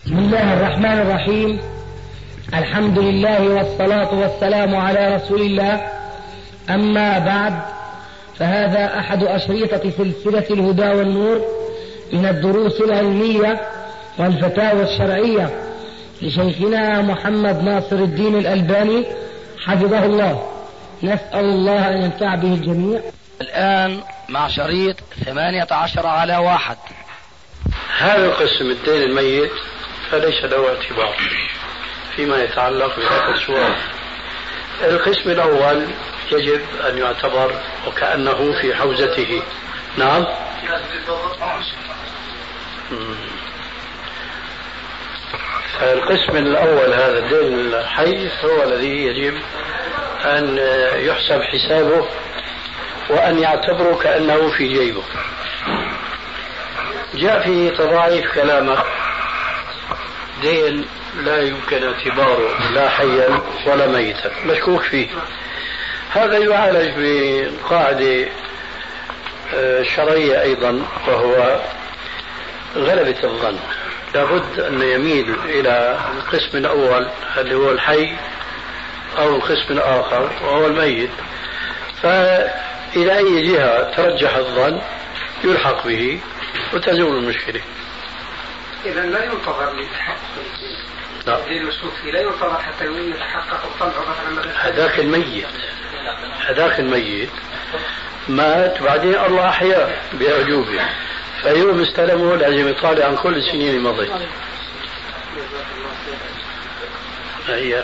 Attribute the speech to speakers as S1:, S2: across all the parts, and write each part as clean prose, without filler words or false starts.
S1: بسم الله الرحمن الرحيم. الحمد لله والصلاة والسلام على رسول الله. أما بعد، فهذا أحد أشريطة سلسلة الهدى والنور من الدروس العلمية والفتاوى الشرعية لشيخنا محمد ناصر الدين الألباني حفظه الله. نسأل الله أن ينفع به الجميع.
S2: الآن مع شريط 18:1.
S3: هذا القسم الدين الميت فليس له اعتبار فيما يتعلق بهذا السؤال. القسم الأول يجب أن يعتبر وكأنه في حوزته. نعم. القسم الأول هذا الدين الحي هو الذي يجب أن يحسب حسابه وأن يعتبره كأنه في جيبه. جاء في تضاعيف كلامه دين لا يمكن اعتباره لا حيا ولا ميتا مشكوك فيه. هذا يعالج بقاعدة شرعية أيضا، وهو غلبة الظن. لابد أن يميل إلى القسم الأول اللي هو الحي أو القسم الآخر وهو الميت، فإلى أي جهة ترجح الظن يلحق به وتزول المشكلة.
S4: إذا لا ينتظر للتحقق الدين المشكوك فيه، لا ينتظر حتى يتحقق الطلع مثلا.
S3: هذاك الميت مات بعدين الله أحياه بأعجوبه، فيوم استلمه لازم يطالع عن كل السنين الماضية. هي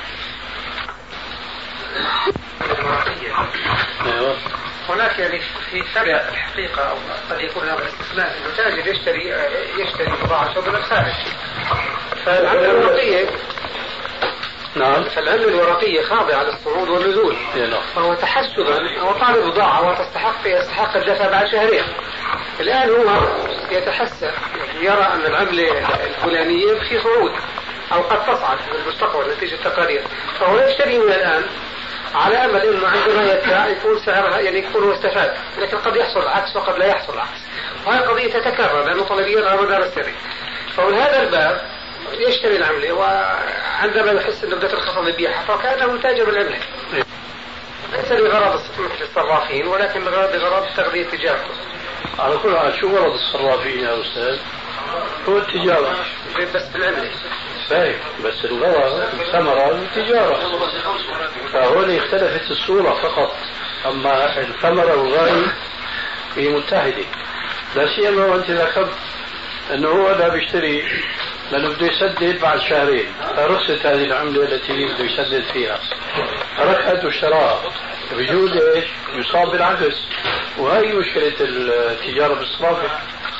S4: هناك يعني في فرق الحقيقة، أو قد يكون هذا الاستثناء، إنه تاجر يشتري بضاعة شغل خارج. فالعملة الورقية فالعملة الورقية خاضعة للصعود والنزول، فهو تحسبا هو طالب بضاعة ويستحق الدفع بعد شهرين. الآن هو يتحسب، يرى أن العملة الفلانية في صعود أو قد تصعد في المستقبل نتيجة تقارير، فهو يشتري من الآن على أمل أنه عندما يدفع يكون سعرها يعني يكون هو استفاد، لكن قد يحصل العكس وقد لا يحصل العكس. وهذه قضية تتكرر لأنه طلبية على مدار السنة. فهذا الباب يشتري العملة، وعندما يحس أنه بدأت الخصم يبيعها فكأنه تاجر العملة، ليس لغرض مثل الصرافين، ولكن بغرض تغذية تجارته.
S3: على كل حال شو غرض الصرافين يا أستاذ؟ هو التجارة
S4: بس بالعملة.
S3: فاهم، بس الغرض الثمرة التجارة، فهون اختلفت الصورة فقط، أما الثمرة والغاية هي متحدة. لا سيما وأنت ذكرت أنه هو لا بيشتري لأنه بده يسدد بعد شهرين، فرخصت هذه العملة التي بده يسدد فيها، ركحت واشتراها، بجوز ايش؟ يصاب بالعكس، وهي مشكلة التجارة بالصرافة.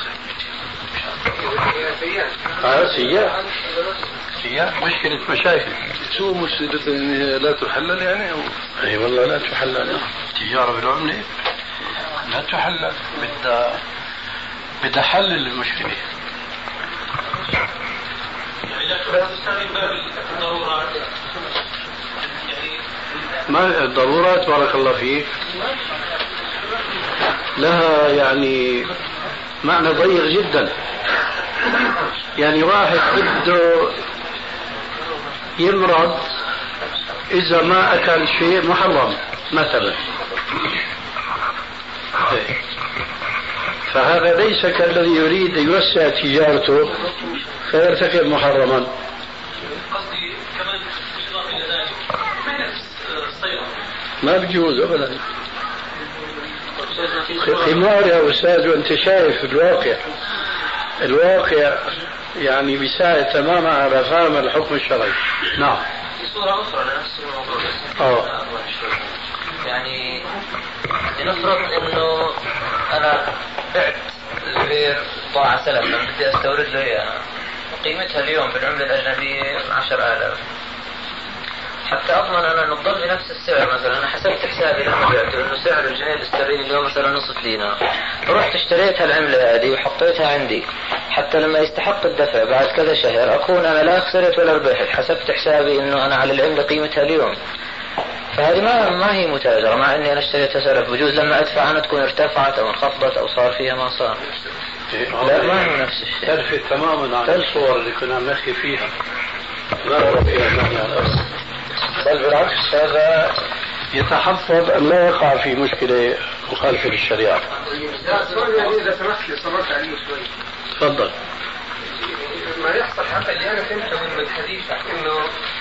S3: سياح مشكلة مشاكل.
S5: شو مشكلة لا تحلل يعني؟
S3: اي والله لا تحلل. التجارة بالعملة لا تحلل، بدها حل المشكلة. ما الضرورات بارك الله فيك لها يعني معنى ضيق جدا. يعني واحد بده يمرض إذا ما أكل شيء محرم مثلا، فهذا ليس كالذي يريد أن يوسع تجارته فيرتكب محرما. ما بيجوز أبدا. خمار يا أستاذ، وأنت شايف الواقع يعني بيساعد تماما على فهم الحكم الشرعي. نعم.
S6: في صورة أخرى لنفس الموضوع. يعني لنفرض إنه أنا بعت البير بضاعة سلف بدي أستورد له إياها، قيمتها اليوم بالعملة الأجنبية 10,000. حتى أضمن أنا أن تضل بنفس السعر، مثلا أنا حسبت حسابي لما بعته إنه سعر الجنيه الاسترليني اليوم مثلا نصف دينار، رحت اشتريت هالعملة هذه وحطيتها عندي حتى لما يستحق الدفع بعد كذا شهر أكون أنا لا خسرت ولا ربحت، حسبت حسابي إنه أنا على العملة قيمتها اليوم. فهذه ما هي متاجرة، مع إني أنا اشتريتها سلف، بجوز لما أدفع أنا تكون ارتفعت أو انخفضت أو صار فيها ما صار.
S2: لا ما هو نفس الشيء.
S3: تلفت تماما عن الصور اللي كنا عم نحكي فيها. ما رأى فيها المعنى الأصل. بل بالعكس هذا يتحفظ أن لا يقع في مشكلة مخالفة للشريعة.
S4: إذا سمحت لي صبرت عليه شوي.
S3: تفضل.
S4: ما يحصل حتى اللي أنا فهمته من حديثك إنه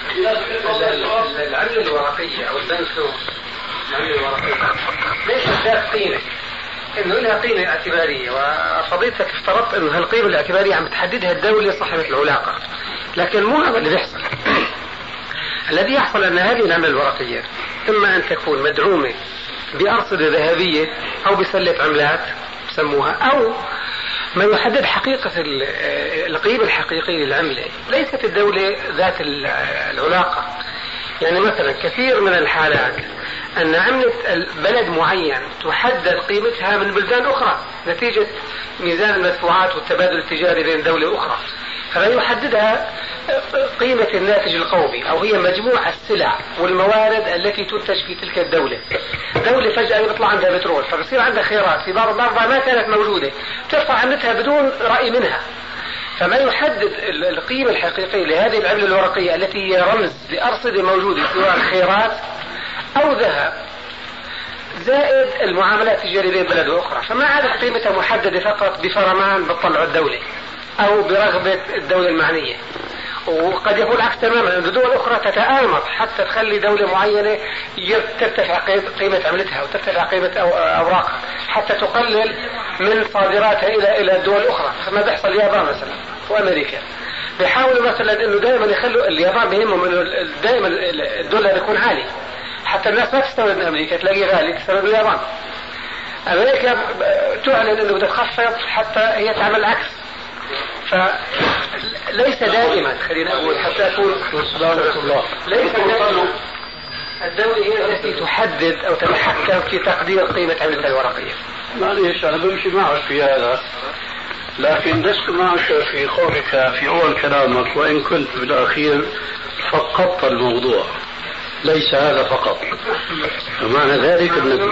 S4: العملة الورقية أو البنك العملة الورقية ليست ذات قيمة، إنه لها قيمة اعتبارية، وفضيلتك افترضت إنه هالقيمة الاعتبارية عم تحددها الدولة صاحبة العلاقة، لكن مو هذا اللي بيحصل. الذي يحصل أن هذه العملة الورقية إما أن تكون مدعومة بأرصدة ذهبية أو بسلة عملات سموها، أو ما يحدد حقيقة القيمة الحقيقية للعملة ليست الدولة ذات العلاقة. يعني مثلا كثير من الحالات أن عملة بلد معين تحدد قيمتها من بلدان أخرى نتيجة ميزان المدفوعات والتبادل التجاري بين دولة أخرى، فلا يحددها قيمة الناتج القومي، أو هي مجموع السلع والموارد التي تنتج في تلك الدولة. دولة فجأة يطلع عندها بترول فبصير عندها خيرات في بعض ما كانت موجودة، ترفع عملتها بدون رأي منها. فما يحدد القيمة الحقيقية لهذه العملة الورقية التي هي رمز لأرصدة موجودة سواء خيرات أو ذهب، زائد المعاملات التجارية بين بلد وأخرى، فما عادت قيمتها محددة فقط بفرمان بتطلع الدولة أو برغبة الدولة المعنية. وقد يكون العكس تماما، أن دول أخرى تتآمر حتى تخلي دولة معينة ترتفع قيمة عملتها وترتفع قيمة أوراقها حتى تقلل من صادراتها إلى الدول الأخرى. ما بيحصل اليابان مثلا وأمريكا بيحاولوا مثلا إنه دائما يخلوا اليابان بهمهم إنه دائما الدولار يكون عالي حتى الناس ما تستورد من أمريكا، تلاقيه غالي تستورد من اليابان. أمريكا تعلن إنه بدها تخفض حتى هي تعمل العكس. فليس دائما، خلينا أقول حتى أكون ليس دائما الدولة هي التي تحدد أو تتحكم في تقدير قيمة عملتها الورقية.
S3: معليش أنا بمشي معك في هذا، لكن لست معك في قولك في أول كلامك، وإن كنت بالأخير فقدت الموضوع. ليس هذا فقط، ومعنى ذلك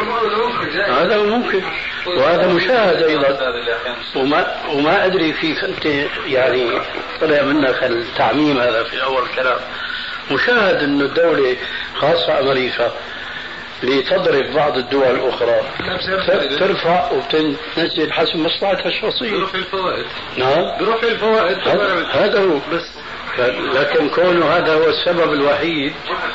S3: هذا ممكن وهذا مشاهد أيضا. وما أدري كيف أنت يعني طلع منك التعميم هذا في أول كلام. مشاهد أن الدولة خاصة أمريكا لتضرب بعض الدول الأخرى ترفع وتنزل حسب مصلحتها الشخصية
S5: برفع الفوائد.
S3: نعم
S5: برفع الفوائد
S3: هذا هو بس. لكن كونه هذا هو السبب الوحيد،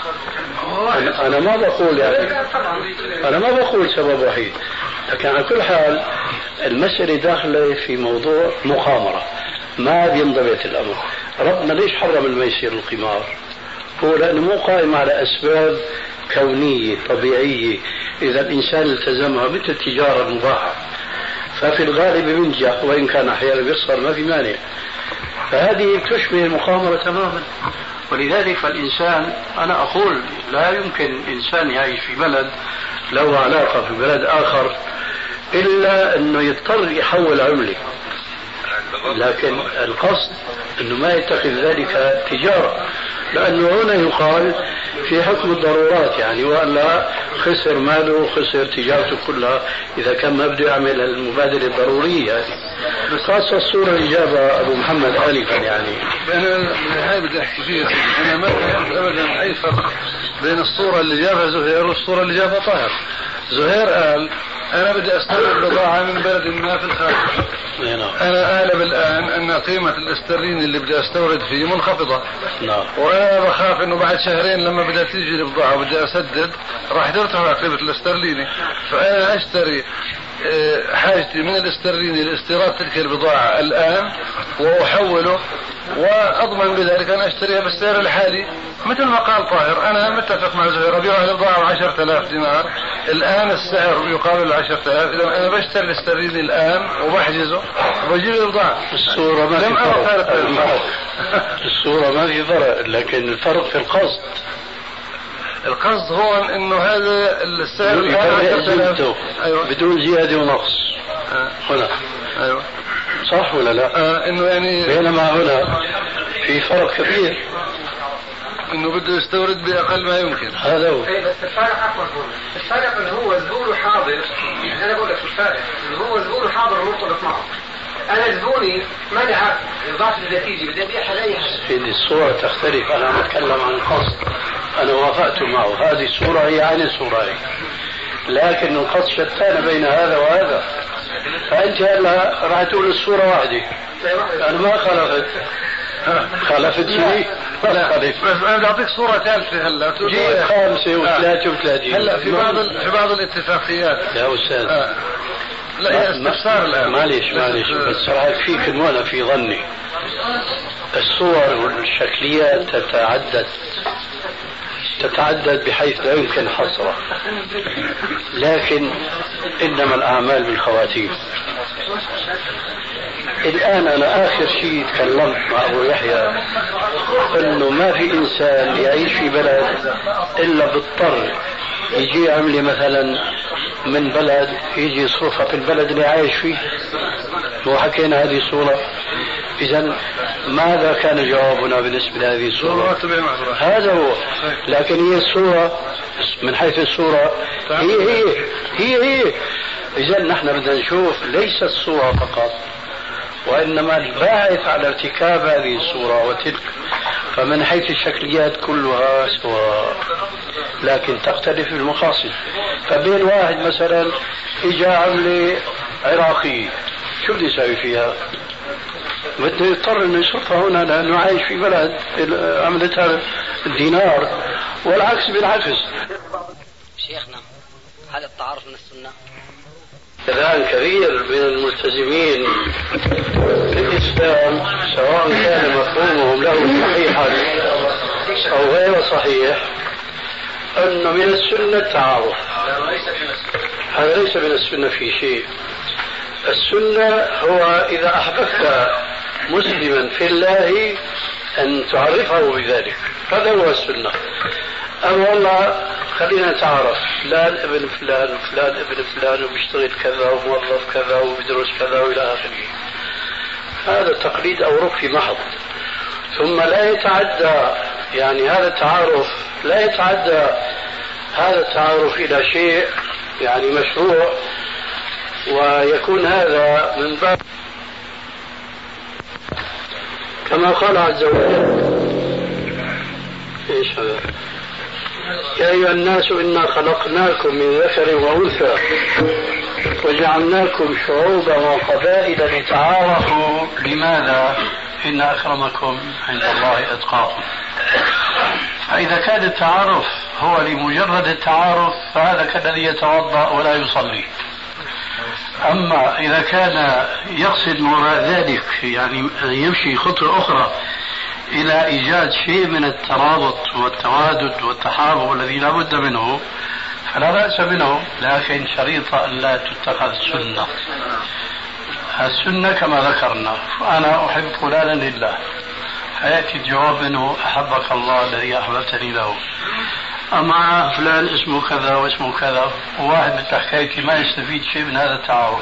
S3: أنا ما بقول يعني أنا ما بقول سبب وحيد، لكن على كل حال المسألة داخلة في موضوع مقامرة ما بينضبط الأمر. ربنا ليش حرم الميسر القمار؟ هو لأنه مو قائم على أسباب كونية طبيعية إذا الإنسان التزمها مثل التجارة المباحة، ففي الغالب بينجح وإن كان أحيانا بيخسر ما في مانع. فهذه تشبه المقامرة تماما. ولذلك فالإنسان أنا أقول لا يمكن إنسان يعيش في بلد له علاقة في بلد آخر إلا أنه يضطر يحول عملة، لكن القصد أنه ما يتخذ ذلك تجارة، لأنه هنا يقال في حكم الضرورات يعني، وألا خسر ماله خسر تجارته كلها إذا كان ما بده يعمل المبادلة الضرورية هذه. بس خاصة الصورة اللي جابها أبو محمد آنفا يعني
S5: أنا هاي بدي أحكي فيها. أنا ما فهمت أبدا أي فرق بين الصورة اللي جابها زهير والصورة اللي جابها طاهر. زهير قال أنا بدي أستورد بضاعة من بلد ما في الخارج، أنا أعلم الآن أن قيمة الاسترليني اللي بدي أستورد فيه منخفضة، وأنا بخاف أنه بعد شهرين لما بدها تيجي البضاعة وبدي أسدد راح ترتفع قيمة الاسترليني، فأنا أشتري حاجتي من الاسترليني لاستيراد تلك البضاعة الآن وأحوله، وأضمن بذلك أن أشتريها بالسعر الحالي. مثل ما قال طاهر أنا متفق مع زهير، أبيع البضاعة 10,000 دينار الآن السعر يقابل 10,000، إذا أنا بشتري الاسترليني الآن وبحجزه وبجيب البضاعة.
S3: الصورة ما في فرق. الصورة ما في فرق، لكن الفرق في القصد.
S5: القصد هو انه هذا السعر
S3: أيوة. بدون زيادة ونقص هنا
S5: ايوه
S3: صح ولا لا؟
S5: انه يعني
S3: بينما هنا في فرق كبير،
S5: انه بده يستورد باقل ما يمكن.
S3: هذا هو.
S4: بس الفارق الفارق انه هو زبونه حاضر. انا بقول لك الفارق انه هو زبونه حاضر مرتبط معه، أنا زبوني ماني عارف ضعت النتيجة بدي أبيعها لأي حدا.
S3: سيدي الصورة تختلف، أنا أتكلم عن القصد، أنا وافقت معه، هذه الصورة هي عين الصورة هي. لكن القصد شتان بين هذا وهذا، فأنت هلا راح تقول الصورة واحدة، أنا ما خالفت شيء.
S5: لا بس انا بدي اعطيك صوره ثالثه هلا
S3: 35
S5: هلا في بعض الاتفاقيات
S3: يا استاذ
S5: لا هي استفسار الان
S3: معلش بس راح يكفيك انه انا في ظني الصور والشكليات تتعدد بحيث لا يمكن حصرها، لكن انما الاعمال بالخواتيم. الآن أنا آخر شيء تكلمت مع أبو يحيى أنه ما في إنسان يعيش في بلد إلا بالضطر يجي يعمل مثلا من بلد يجي يصرفها في البلد اللي عايش فيه. وحكينا هذه الصورة. إذا ماذا كان جوابنا بالنسبة لهذه الصورة؟ هذا هو. لكن هي الصورة من حيث الصورة هي إذا نحن بدنا نشوف ليس الصورة فقط، وإنما الباعث على ارتكاب هذه الصورة وتلك. فمن حيث الشكليات كلها سواء، لكن تختلف المقاصد. فبين واحد مثلا إجا عملة عراقية، شو بده يساوي فيها؟ بده يضطر انه يصرفها هنا لانه عايش في بلد عملتها الدينار، والعكس بالعكس.
S1: شيخنا، هل التعارف من السنة؟
S3: الآن كثير من الملتزمين في الإسلام سواء كان مفهومهم له صحيحا أو غير صحيح أن من السنة التعارف. هذا ليس من السنة في شيء. السنة هو إذا أحببت مسلما في الله أن تعرفه بذلك، هذا هو السنة. أما والله خلينا نتعرف، فلان ابن فلان وفلان ابن فلان وبيشتغل كذا وموظف كذا وبيدرس كذا وإلى آخره، هذا تقليد أو ركب محض. ثم لا يتعدى يعني هذا التعارف لا يتعدى هذا التعارف إلى شيء يعني مشروع، ويكون هذا من باب كما قال عز وجل. ايش هذا؟ يا أيها الناس إنا خلقناكم من ذكر وأنثى وجعلناكم شعوبا وقبائل لتعارفوا. لماذا؟ إن أكرمكم عند الله أتقاكم. فإذا كان التعارف هو لمجرد التعارف فهذا كالذي يتوضأ ولا يصلي. أما إذا كان يقصد وراء ذلك يعني يمشي خطوة أخرى إلى إيجاد شيء من الترابط والتوادد والتحابب الذي لا بد منه فلا بأس منه، لكن شريطة أن لا تتخذ سنة. السنة كما ذكرنا، أنا أحب فلانا لله، فيأتي الجواب منه أحبك الله الذي أحببتني له. أما فلان اسمه كذا واسمه كذا، وواحد مثل حكايتي ما يستفيد شيء من هذا التعارف.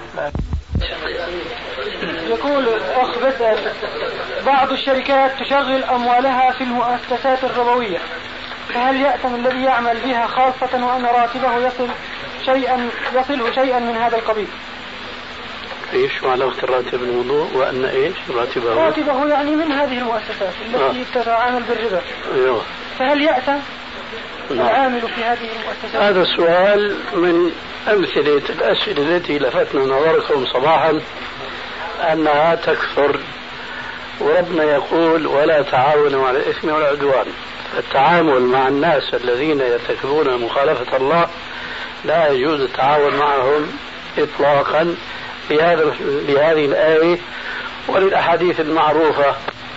S7: يقول الأخ بسأل: بعض الشركات تشغل أموالها في المؤسسات الربوية، فهل يأتم الذي يعمل بها خاصة وأن راتبه يصله شيئا من هذا القبيل؟
S3: ايش علاقة الراتب بالموضوع؟ وأن ايش راتبه
S7: يعني من هذه المؤسسات التي تتعامل بالربا.
S3: أيوه.
S7: فهل يأتم العامل في هذه المؤسسات؟
S3: هذا السؤال من أمثلة الأسئلة التي لفتنا نظركم صباحا أنها تكثر، وربنا يقول: ولا تعاونوا على الإثم والعدوان. التعامل مع الناس الذين يرتكبون مخالفة الله لا يجوز التعاون معهم إطلاقا بهذه الآية وللأحاديث المعروفة.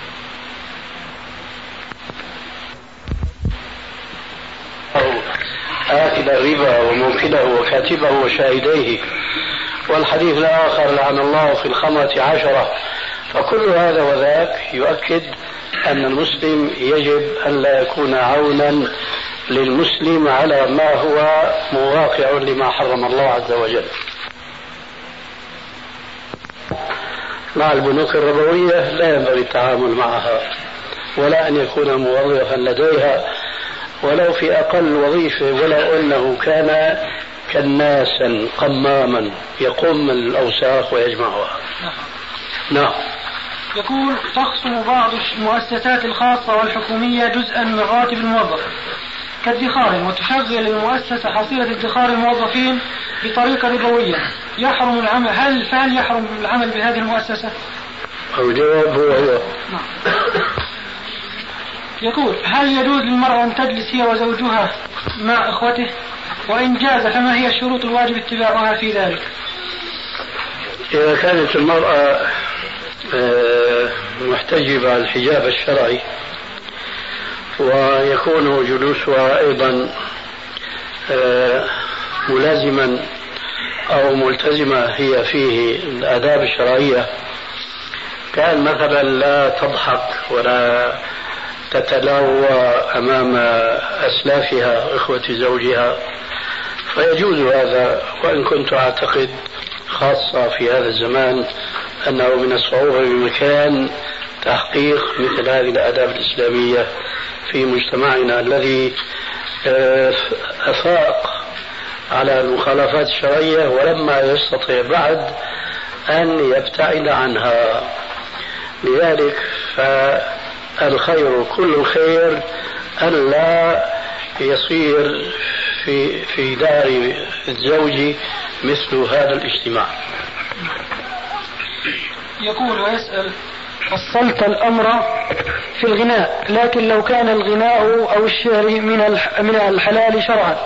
S3: آكل الربا وموكله وكاتبه وشاهديه، والحديث الآخر: لعن الله في الخمرة 10. فكل هذا وذاك يؤكد أن المسلم يجب أن لا يكون عونا للمسلم على ما هو مواقع لما حرم الله عز وجل. مع البنوك الربوية لا ينبغي التعامل معها ولا أن يكون موظفا لديها ولو في أقل وظيفة، ولو أنه كان كناسا قماما يقوم من الأوساخ ويجمعها. نعم.
S7: يقول: تخصم بعض المؤسسات الخاصة والحكومية جزءا من راتب الموظف كادخار، وتشغل المؤسسة حصيلة ادخار الموظفين بطريقة ربوية، يحرم العمل. فهل يحرم العمل بهذه المؤسسة؟
S3: الجواب هو
S7: يقول: هل يجوز للمرأة أن تجلس هي وزوجها مع إخوته؟ وإن جاز فما هي الشروط الواجب اتباعها في ذلك؟
S3: إذا كانت المرأة محتجبة الحجاب الشرعي ويكون جلوسها أيضا ملازما أو ملتزمة هي فيه الآداب الشرعية، كان مثلا لا تضحك ولا تتلاوى أمام أسلافها إخوة زوجها، فيجوز هذا. وإن كنت أعتقد خاصة في هذا الزمان أنه من الصعوبة بمكان تحقيق مثل هذه الآداب الإسلامية في مجتمعنا الذي أفاق على المخالفات الشرعية ولما يستطيع بعد أن يبتعد عنها. لذلك فالخير كل الخير أن لا يصير في دار الزوج مثل هذا الاجتماع.
S7: يقول ويسأل: فصلت الأمر في الغناء، لكن لو كان الغناء أو الشعر من الحلال شرعا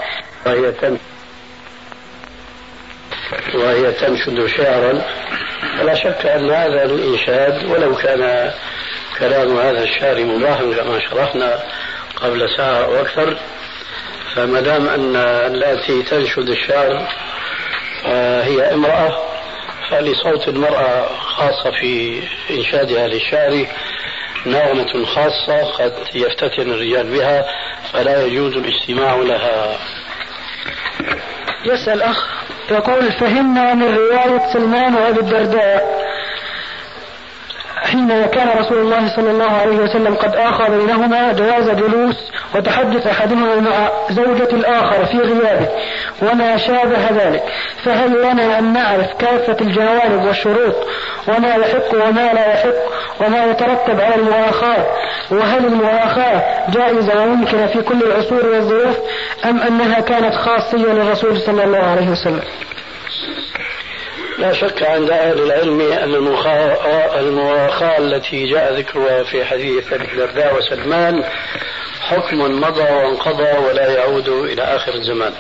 S3: وهي تنشد شعرا، فلا شك أن هذا الإنشاد ولو كان كلام هذا الشعر مباح كما شرحنا قبل ساعة أو أكثر، فما دام أن التي تنشد الشعر هي امرأة، فلصوت المرأة خاصة في إنشادها للشعر نغمة خاصة قد يفتتن الرجال بها، فلا يجوز الاستماع لها.
S7: يسأل أخ يقول: فهمنا من رواية سلمان وأبي الدرداء حين كان رسول الله صلى الله عليه وسلم قد آخى بينهما جواز جلوس وتحدث أحدهما مع زوجة الآخر في غيابه وما شابه ذلك، فهل لنا أن نعرف كافة الجوانب والشروط وما يحق وما لا يحق وما يترتب على المؤاخاة، وهل المؤاخاة جائزة وممكنة في كل العصور والظروف أم أنها كانت خاصية للرسول صلى الله عليه وسلم؟
S3: لا شك عند أهل العلم أن المؤاخاة التي جاء ذكرها في حديث أبي الدرداء وسلمان حكم مضى وانقضى ولا يعود إلى آخر الزمان،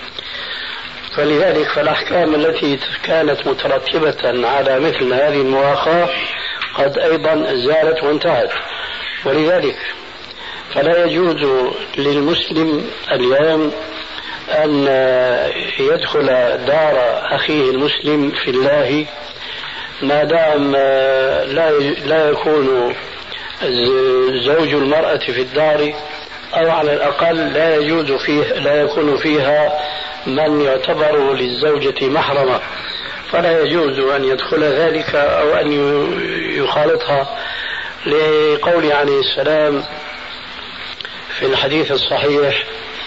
S3: فلذلك فالأحكام التي كانت مترتبة على مثل هذه المؤاخاة قد أيضا زالت وانتهت، ولذلك فلا يجوز للمسلم اليوم أن يدخل دار أخيه المسلم في الله ما دام لا يكون زوج المرأة في الدار، أو على الأقل لا يكون فيها من يعتبر للزوجة محرمة، فلا يجوز أن يدخل ذلك أو أن يخالطها، لقول عليه السلام في الحديث الصحيح: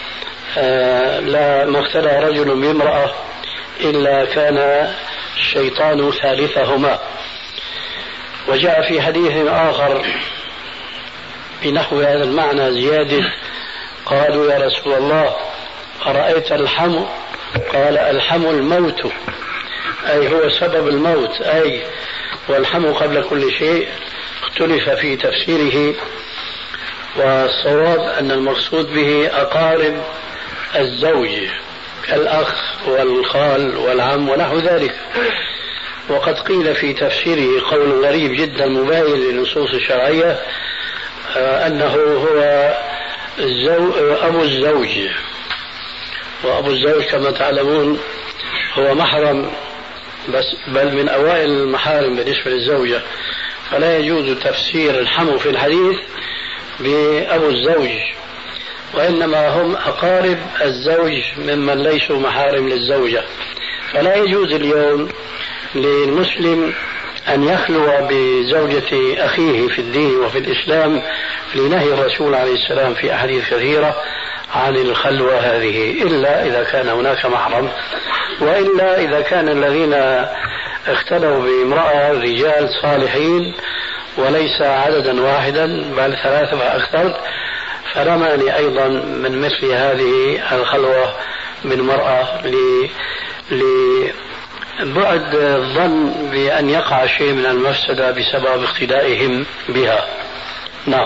S3: لا ما اختلى رجل بامرأة إلا كان الشيطان ثالثهما. وجاء في حديث آخر بنحو هذا المعنى زيادة: قالوا يا رسول الله أرأيت الحم؟ قال: الحم الموت، أي هو سبب الموت، أي والحم قبل كل شيء. اختلف في تفسيره، والصواب أن المقصود به أقارب الزوج كالأخ والخال والعم ونحو ذلك. وقد قيل في تفسيره قول غريب جدا مباين للنصوص الشرعية أنه هو أبو الزوج، وأبو الزوج كما تعلمون هو محرم بل من أوائل المحارم بالنسبة للزوجة، فلا يجوز تفسير الحم في الحديث بأبو الزوج، وإنما هم أقارب الزوج ممن ليسوا محارم للزوجة. فلا يجوز اليوم للمسلم أن يخلو بزوجة أخيه في الدين وفي الإسلام لنهي الرسول عليه السلام في أحاديث كثيرة عن الخلوة هذه، إلا إذا كان هناك محرم، وإلا إذا كان الذين اختلوا بامرأة رجال صالحين وليس عددا واحدا بل 3 فأكثر، فلا مانع أيضا من مثل هذه الخلوة بالمرأة لبعد الظن بأن يقع شيء من المفسدة بسبب اقتدائهم بها. نعم.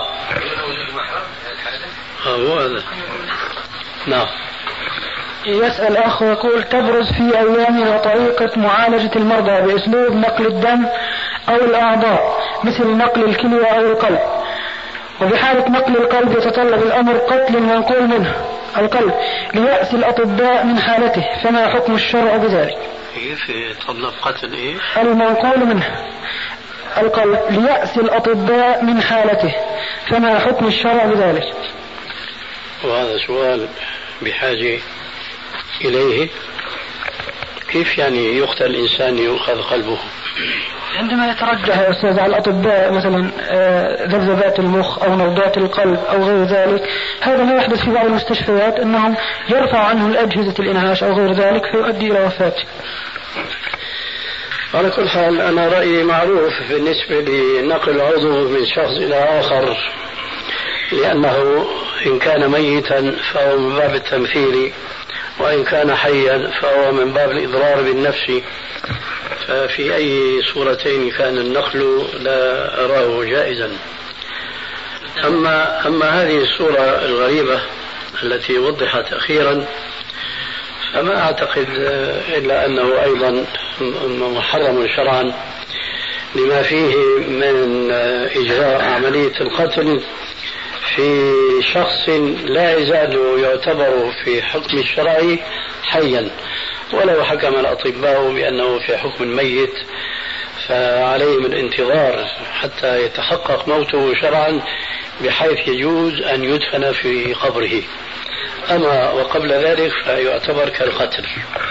S3: نعم.
S7: يسأل أخ ويقول: تبرز في أيامنا طريقة معالجة المرضى بأسلوب نقل الدم أو الأعضاء مثل نقل الكلية أو القلب، وبحالة نقل القلب يتطلب الأمر قتل المنقول منه القلب ليأس الأطباء من حالته، فما حكم الشرع بذلك؟
S3: كيف يتطلب قتل إيه؟
S7: المنقول منه القلب ليأس الأطباء من حالته، فما حكم الشرع بذلك؟
S3: وهذا سؤال بحاجة إليه. كيف يعني يقتل الإنسان يؤخذ قلبه؟
S7: عندما يترجح يا أستاذ على الأطباء مثلا ذبذبات المخ أو نبضات القلب أو غير ذلك، هذا ما يحدث في بعض المستشفيات أنهم يرفع عنه الأجهزة الإنعاش أو غير ذلك فيؤدي إلى وفاته.
S3: على كل حال أنا رأيي معروف بالنسبة لنقل عضو من شخص إلى آخر، لأنه إن كان ميتا فهو من باب التمثيل، وإن كان حيا فهو من باب الإضرار بالنفس، ففي أي صورتين كان النقل لا أراه جائزا. أما هذه الصورة الغريبة التي وضحت أخيرا فما أعتقد إلا أنه أيضا محرم شرعا لما فيه من إجراء عملية القتل في شخص لا يزال يعتبر في حكم الشرع حيا، ولو حكم الأطباء بأنه في حكم الميت فعليهم الانتظار حتى يتحقق موته شرعا بحيث يجوز أن يدفن في قبره، أما وقبل ذلك فيعتبر كالقتل.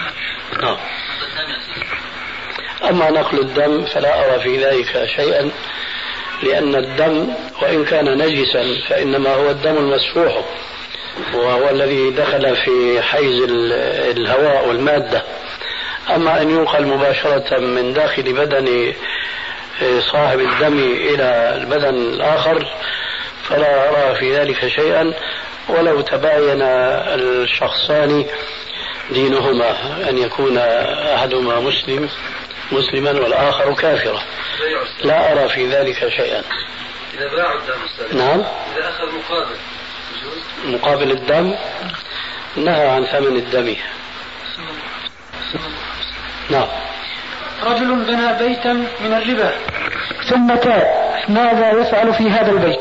S3: أما نقل الدم فلا أرى في ذلك شيئا، لأن الدم وإن كان نجسا فإنما هو الدم المسفوح، وهو الذي دخل في حيز الهواء والمادة. أما أن ينقل مباشرة من داخل بدن صاحب الدم إلى البدن الآخر فلا أرى في ذلك شيئا، ولو تباين الشخصان دينهما، أن يكون أحدهما مسلما والآخر كافرا، لا أرى في ذلك شيئا.
S5: إذا باعوا الدم
S3: نعم.
S5: إذا أخذ
S3: مقابل الدم نهى عن ثمن الدم. نعم.
S7: رجل بنى بيتا من الربا ثم تاب، ماذا يفعل في هذا البيت؟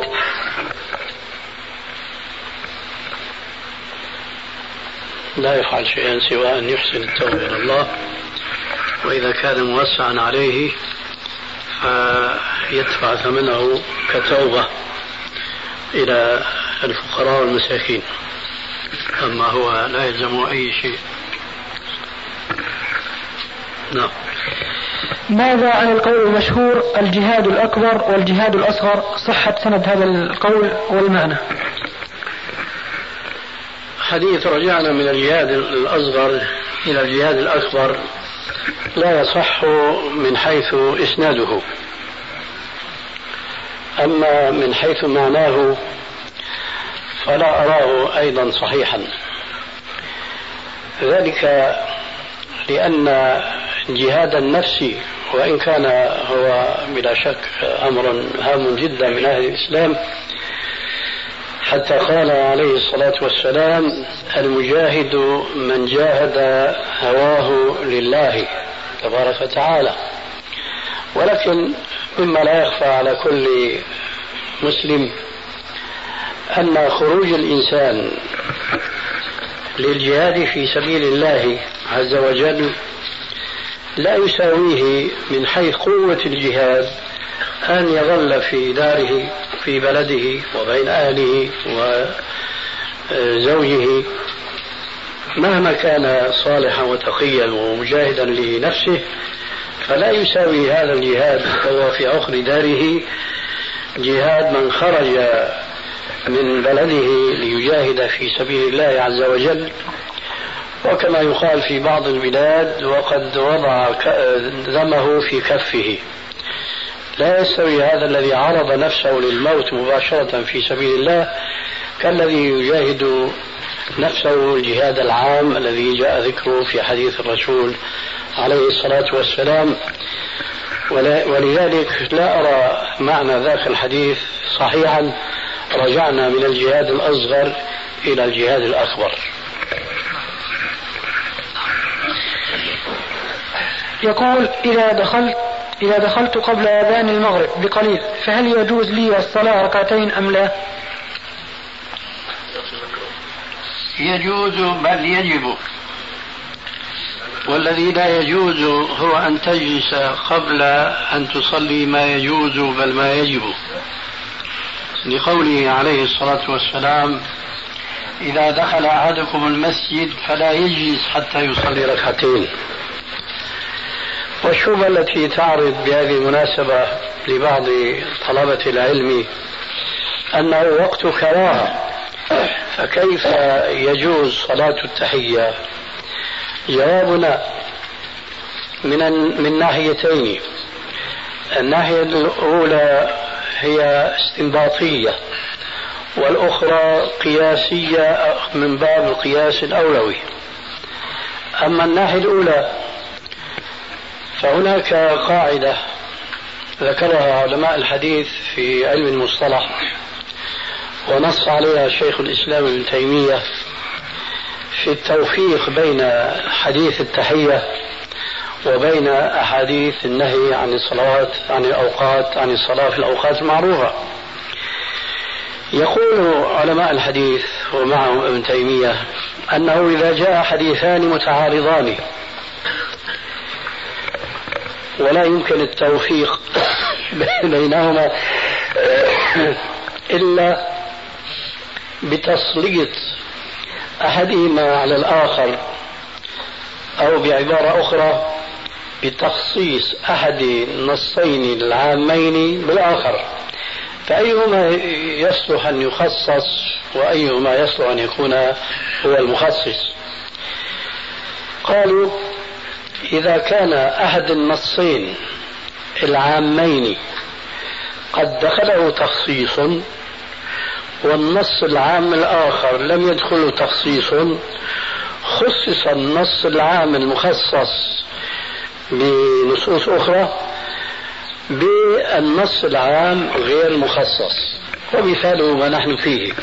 S3: لا يفعل شيئا سوى أن يحسن التوبة إلى الله، وإذا كان موسعا عليه فيدفع ثمنه كتوبة إلى الفقراء والمساكين، أما هو لا يلزم أي شيء. نعم.
S7: ماذا عن القول المشهور الجهاد الأكبر والجهاد الأصغر؟ صحة سند هذا القول والمعنى.
S3: حديث رجعنا من الجهاد الأصغر إلى الجهاد الأكبر لا يصح من حيث إسناده، أما من حيث معناه فلا أراه أيضا صحيحا، ذلك لأن جهاد النفس وإن كان هو بلا شك أمر هام جدا من أهل الإسلام، حتى قال عليه الصلاة والسلام: المجاهد من جاهد هواه لله تبارك وتعالى. ولكن مما لا يخفى على كل مسلم أن خروج الإنسان للجهاد في سبيل الله عز وجل لا يساويه من حيث قوة الجهاد أن يظل في داره في بلده وبين أهله وزوجه مهما كان صالحا وتقيا ومجاهدا لنفسه، فلا يساوي هذا الجهاد وهو في عقر داره جهاد من خرج من بلده ليجاهد في سبيل الله عز وجل وكما يقال في بعض البلاد وقد وضع دمه في كفه. لا يستوي هذا الذي عرض نفسه للموت مباشرة في سبيل الله كالذي يجاهد نفسه الجهاد العام الذي جاء ذكره في حديث الرسول عليه الصلاة والسلام. ولذلك لا أرى معنى ذاك الحديث صحيحا: رجعنا من الجهاد الأصغر إلى الجهاد الأكبر.
S7: يقول: إذا دخلت قبل أذان المغرب بقليل فهل يجوز لي الصلاة ركعتين أم لا؟
S3: يجوز بل يجب، والذي لا يجوز هو أن تجلس قبل أن تصلي ما يجوز بل ما يجب، لقوله عليه الصلاة والسلام: إذا دخل أحدكم المسجد فلا يجلس حتى يصلي ركعتين. والشبهة التي تعرض بهذه المناسبة لبعض طلبة العلم أنه وقت كراهة، فكيف يجوز صلاة التحية؟ جوابنا من ناحيتين. الناحية الأولى هي استنباطية، والأخرى قياسية من باب القياس الأولوي. أما الناحية الأولى فهناك قاعدة ذكرها علماء الحديث في علم المصطلح ونص عليها شيخ الإسلام ابن تيمية في التوفيق بين حديث التحية وبين أحاديث النهي عن الصلوات عن الصلاة في الأوقات المعروفة. يقول علماء الحديث ومعهم ابن تيمية أنه إذا جاء حديثان متعارضان ولا يمكن التوفيق بينهما إلا بتسليط أحدهما على الآخر، أو بعبارة أخرى بتخصيص أحد النصين العامين بالآخر، فأيهما يصلح أن يخصص وأيهما يصلح أن يكون هو المخصص؟ قالوا: إذا كان أحد النصين العامين قد دخله تخصيص والنص العام الآخر لم يدخله تخصيص، خصص النص العام المخصص بنصوص أخرى بالنص العام غير المخصص. ومثاله ما نحن فيه: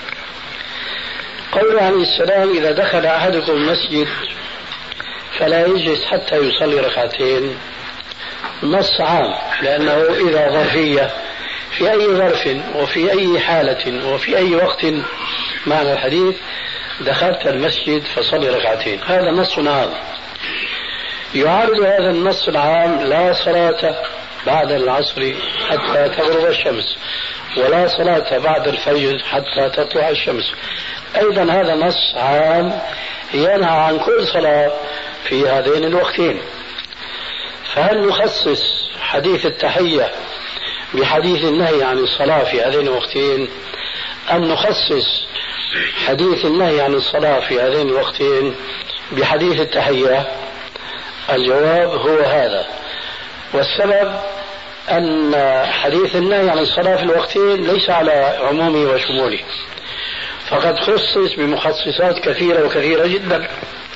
S3: قوله عليه السلام: إذا دخل أحدكم المسجد فلا يجلس حتى يصلي ركعتين، نص عام، لأنه إذا ظرفية في أي ظرف وفي أي حالة وفي أي وقت معنى الحديث دخلت المسجد فصلي ركعتين، هذا نص عام. يعارض هذا النص العام: لا صلاة بعد العصر حتى تغرب الشمس، ولا صلاة بعد الفجر حتى تطلع الشمس. أيضا هذا نص عام ينهى عن كل صلاة في هذين الوقتين. فهل نخصص حديث التحية بحديث النهي عن الصلاة في هذين الوقتين، أم نخصص حديث النهي عن الصلاة في هذين الوقتين بحديث التحية؟ الجواب هو هذا. والسبب أن حديث النهي عن الصلاة في الوقتين ليس على عمومه وشموله، فقد خصص بمخصصات كثيرة وكثيرة جدا.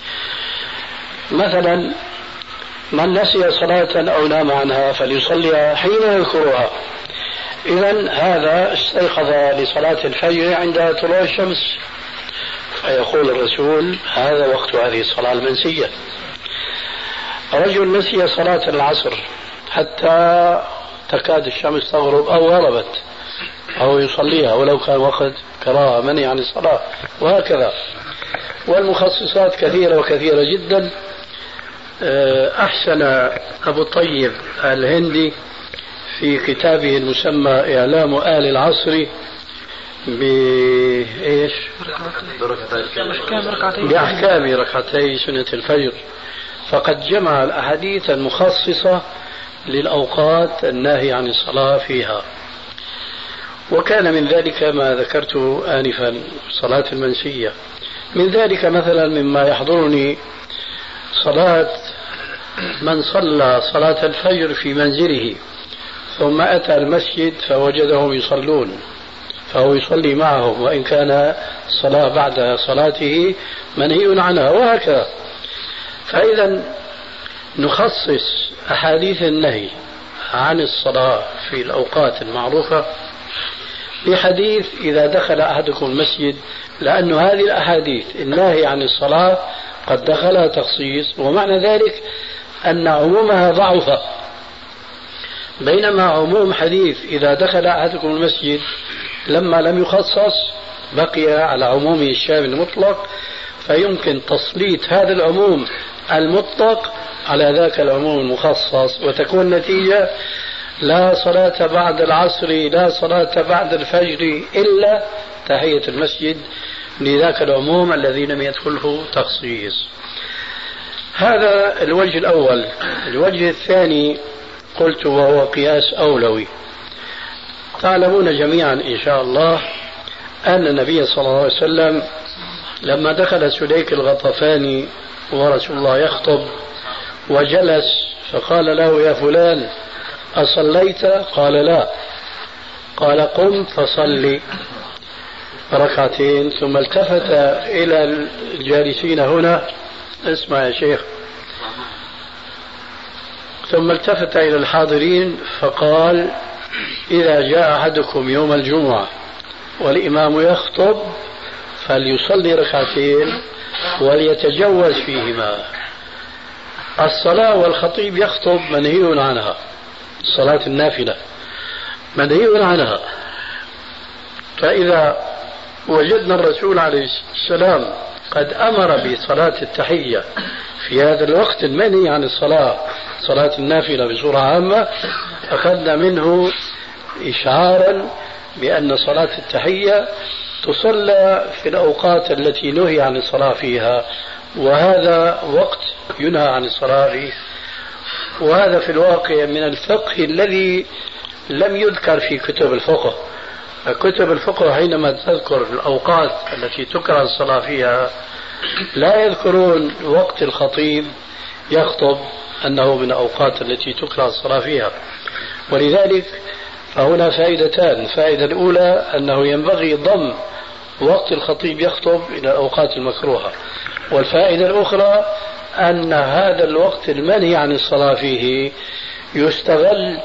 S3: مثلا: من نسي صلاة أو نام عنها فليصليها حين يذكرها. إذن هذا استيقظ لصلاة الفجر عند طلوع الشمس، فيقول الرسول: هذا وقت هذه الصلاة المنسية. رجل نسي صلاة العصر حتى تكاد الشمس تغرب أو غربت، أو يصليها ولو كان وقت كراهة منع عن الصلاة، وهكذا. والمخصصات كثيرة وكثيرة جدا. أحسن أبو الطيب الهندي في كتابه المسمى إعلام آل العصر بأحكام ركعتي سنة الفجر، فقد جمع الأحاديث المخصصة للأوقات الناهي عن الصلاة فيها. وكان من ذلك ما ذكرته آنفا: صلاة المنسية، من ذلك مثلا مما يحضرني صلاة من صلى صلاة الفجر في منزله ثم أتى المسجد فوجدهم يصلون فهو يصلي معهم وإن كان الصلاة بعد صلاته منهي عنها وهكذا. فإذا نخصص أحاديث النهي عن الصلاة في الأوقات المعروفة بحديث إذا دخل أحدكم المسجد، لأن هذه الأحاديث النهي عن الصلاة قد دخلها تخصيص، ومعنى ذلك أن عمومها ضعف، بينما عموم حديث إذا دخل أحدكم المسجد لما لم يخصص بقي على عمومه الشامل المطلق، فيمكن تسليط هذا العموم المطلق على ذاك العموم المخصص، وتكون النتيجة لا صلاة بعد العصر لا صلاة بعد الفجر إلا تحية المسجد لذاك العموم الذي لم يدخله تخصيص. هذا الوجه الأول. الوجه الثاني قلت وهو قياس أولوي. تعلمون جميعا إن شاء الله أن النبي صلى الله عليه وسلم لما دخل سليك الغطفاني ورسول الله يخطب وجلس فقال له يا فلان أصليت؟ قال لا. قال قم فصلي ركعتين. ثم التفت إلى الجالسين هنا، اسمع يا شيخ، ثم التفت إلى الحاضرين فقال إذا جاء أحدكم يوم الجمعة والإمام يخطب فليصلي ركعتين وليتجوز فيهما. الصلاة والخطيب يخطب منهي عنها، صلاة النافلة منهي عنها. فإذا وجدنا الرسول عليه السلام قد أمر بصلاة التحية في هذا الوقت المنهي عن الصلاة، صلاة النافلة بصورة عامة، أخذنا منه إشعارا بأن صلاة التحية تصلى في الأوقات التي نهي عن الصلاة فيها، وهذا وقت ينهى عن الصلاة فيه. وهذا في الواقع من الفقه الذي لم يذكر في كتب الفقه. كتب الفقه حينما تذكر الأوقات التي تكره الصلاة فيها لا يذكرون وقت الخطيب يخطب أنه من الأوقات التي تكره الصلاة فيها. ولذلك فهنا فائدتان. الفائدة الأولى أنه ينبغي ضم وقت الخطيب يخطب إلى الأوقات المكروهة، والفائدة الأخرى أن هذا الوقت المنهي عن الصلاة فيه يستغل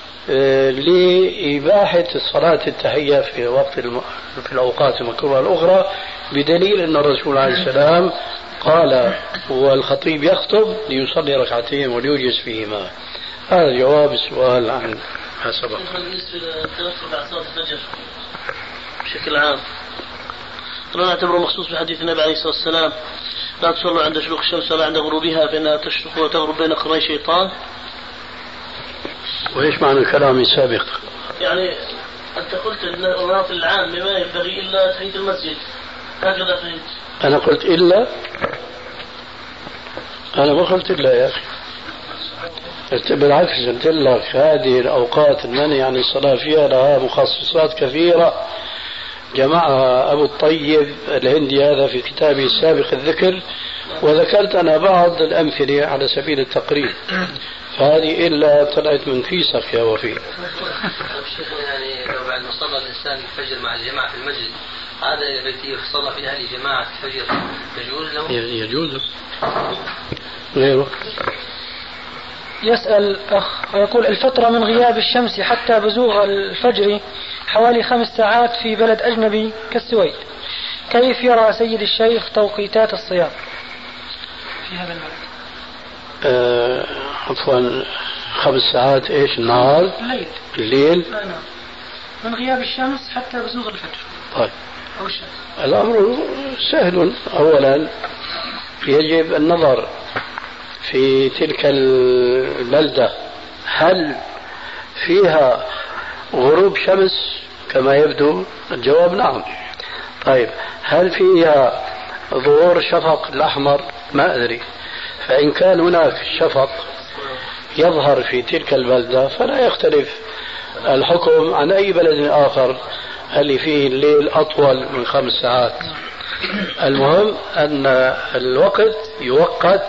S3: لإباحة الصلاة التحية في الأوقات المكروهة الأخرى، بدليل أن الرسول عليه السلام قال والخطيب يخطب ليصلي ركعتين وليوجز فيهما. هذا جواب السؤال عن ما سبق.
S8: بالنسبة للتوسل بعد صلاة الفجر بشكل عام لا نعتبره مخصوص بحديث النبي عليه الصلاة والسلام لا تصلوا عند شروق الشمس ولا عند غروبها فإنها تشرق وتغرب بين قرني شيطان.
S3: وإيش معنى الكلام السابق؟
S8: يعني أنت قلت أن الرواة العام ما ينبغي إلا تحية المسجد، هكذا فهمت.
S3: أنا قلت إلا؟ أنا ما قلت إلا يا أخي، بالعكس قلت لك هذه الأوقات المنهي عن الصلاة فيها لها مخصصات كثيرة جمعها أبو الطيب الهندي هذا في كتابه السابق الذكر، وذكرت أنا بعض الأمثلة على سبيل التقريب، فهذه إلا طلعت من كيسك يا وفي.
S6: يعني لو بعد ما صلى الإنسان الفجر مع الجماعة في المسجد هذا التي صلى في أهل جماعة الفجر يجوز له؟
S3: يجوز. غيره
S7: يسأل أخ ويقول الفترة من غياب الشمس حتى بزوغ الفجر حوالي 5 ساعات في بلد أجنبي كالسويد، كيف يرى سيد الشيخ توقيتات الصيام في هذا البلد؟
S3: عفوا 5 ساعات ايش؟ النهار؟ الليل؟
S7: نعم، من غياب الشمس حتى بزوغ الفجر.
S3: طيب
S7: أو الشمس.
S3: الأمر سهل. أولا يجب النظر في تلك البلدة هل فيها غروب شمس كما يبدو؟ الجواب نعم. طيب هل فيها ظهور شفق الأحمر؟ ما أدري. فإن كان هناك شفق يظهر في تلك البلدة فلا يختلف الحكم عن أي بلد آخر اللي فيه الليل أطول من 5 ساعات. المهم أن الوقت يوقت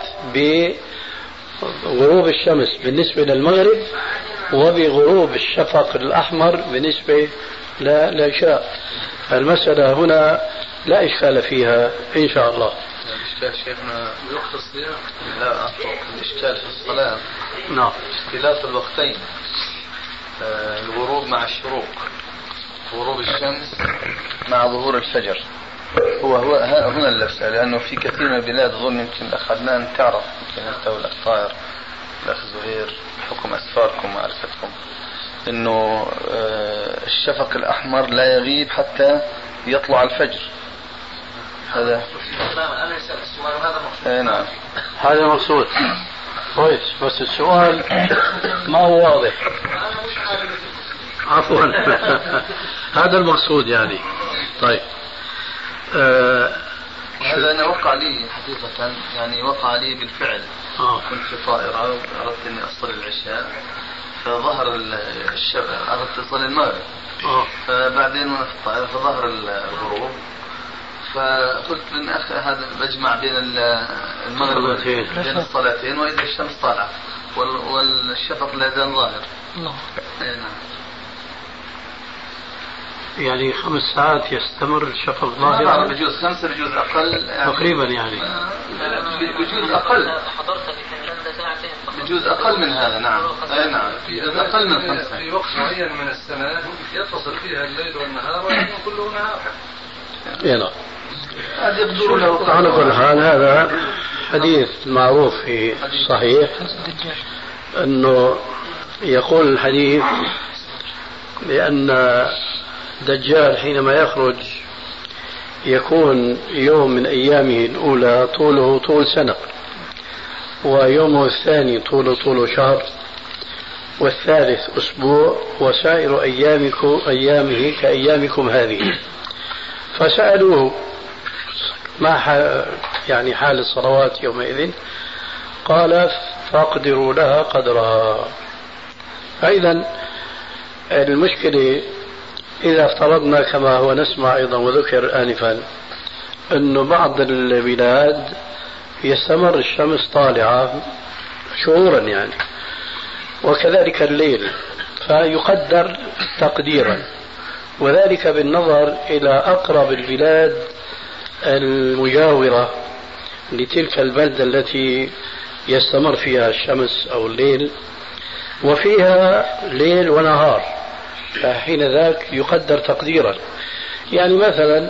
S3: بغروب الشمس بالنسبة للمغرب وبغروب الشفق الأحمر بالنسبة للعشاء. المسألة هنا لا إشكال فيها إن شاء الله.
S5: الإشكال شيخنا بوقت الصيام؟ لا، الإشكال في الصلاة.
S3: نعم.
S5: اختلاف الوقتين، الغروب مع الشروق، غروب الشمس مع ظهور الفجر. هو هنا اللبسة، لأنه في كثير من البلاد أظن يمكن الأخ عدنان تعرف، يمكن أنت والأخ طاهر الأخ زهير بحكم أسفاركم ومعرفتكم، إنه الشفق الأحمر لا يغيب حتى يطلع الفجر. هذا نعم،
S3: هذا مقصود كويس، بس السؤال ما هو واضح. عفوا هذا المقصود يعني. طيب
S5: هذا أنا وقع لي حقيقة، يعني وقع لي بالفعل. كنت في طائرة أردت أني أصل العشاء، فظهر أردت أصل المغرب، فبعدين وأنا في الطائرة فظهر الغروب، فقلت من أخ هذا بجمع بين المغرب بين الصلاتين وإذا الشمس طالعة والشفق لا زال ظاهر.
S3: يعني 5 ساعات يستمر الشفق ظاهر؟
S5: بجوز 5 بجوز أقل
S3: تقريبا يعني
S5: بجوز أقل، بجوز أقل من هذا. نعم أي نعم، بجوز أقل من 5.
S9: في وقت معين من السنة يتصل فيها الليل والنهار ويكون كله نهار.
S3: نعم. على كل حال هذا حديث معروف في الصحيح، أنه يقول الحديث بأن الدجال حينما يخرج يكون يوم من أيامه الأولى طوله طول سنة، ويومه الثاني طوله شهر، والثالث أسبوع، وسائر أيامه كأيامكم هذه. فسألوه ما يعني حال الصلوات يومئذ؟ قال فاقدروا لها قدرها. أيضا المشكلة إذا افترضنا كما هو نسمع أيضا وذكر آنفا أنه بعض البلاد يستمر الشمس طالعة شهورا يعني، وكذلك الليل، فيقدر تقديرا، وذلك بالنظر إلى أقرب البلاد المجاورة لتلك البلدة التي يستمر فيها الشمس أو الليل، وفيها ليل ونهار، فحين ذاك يقدر تقديرا. يعني مثلا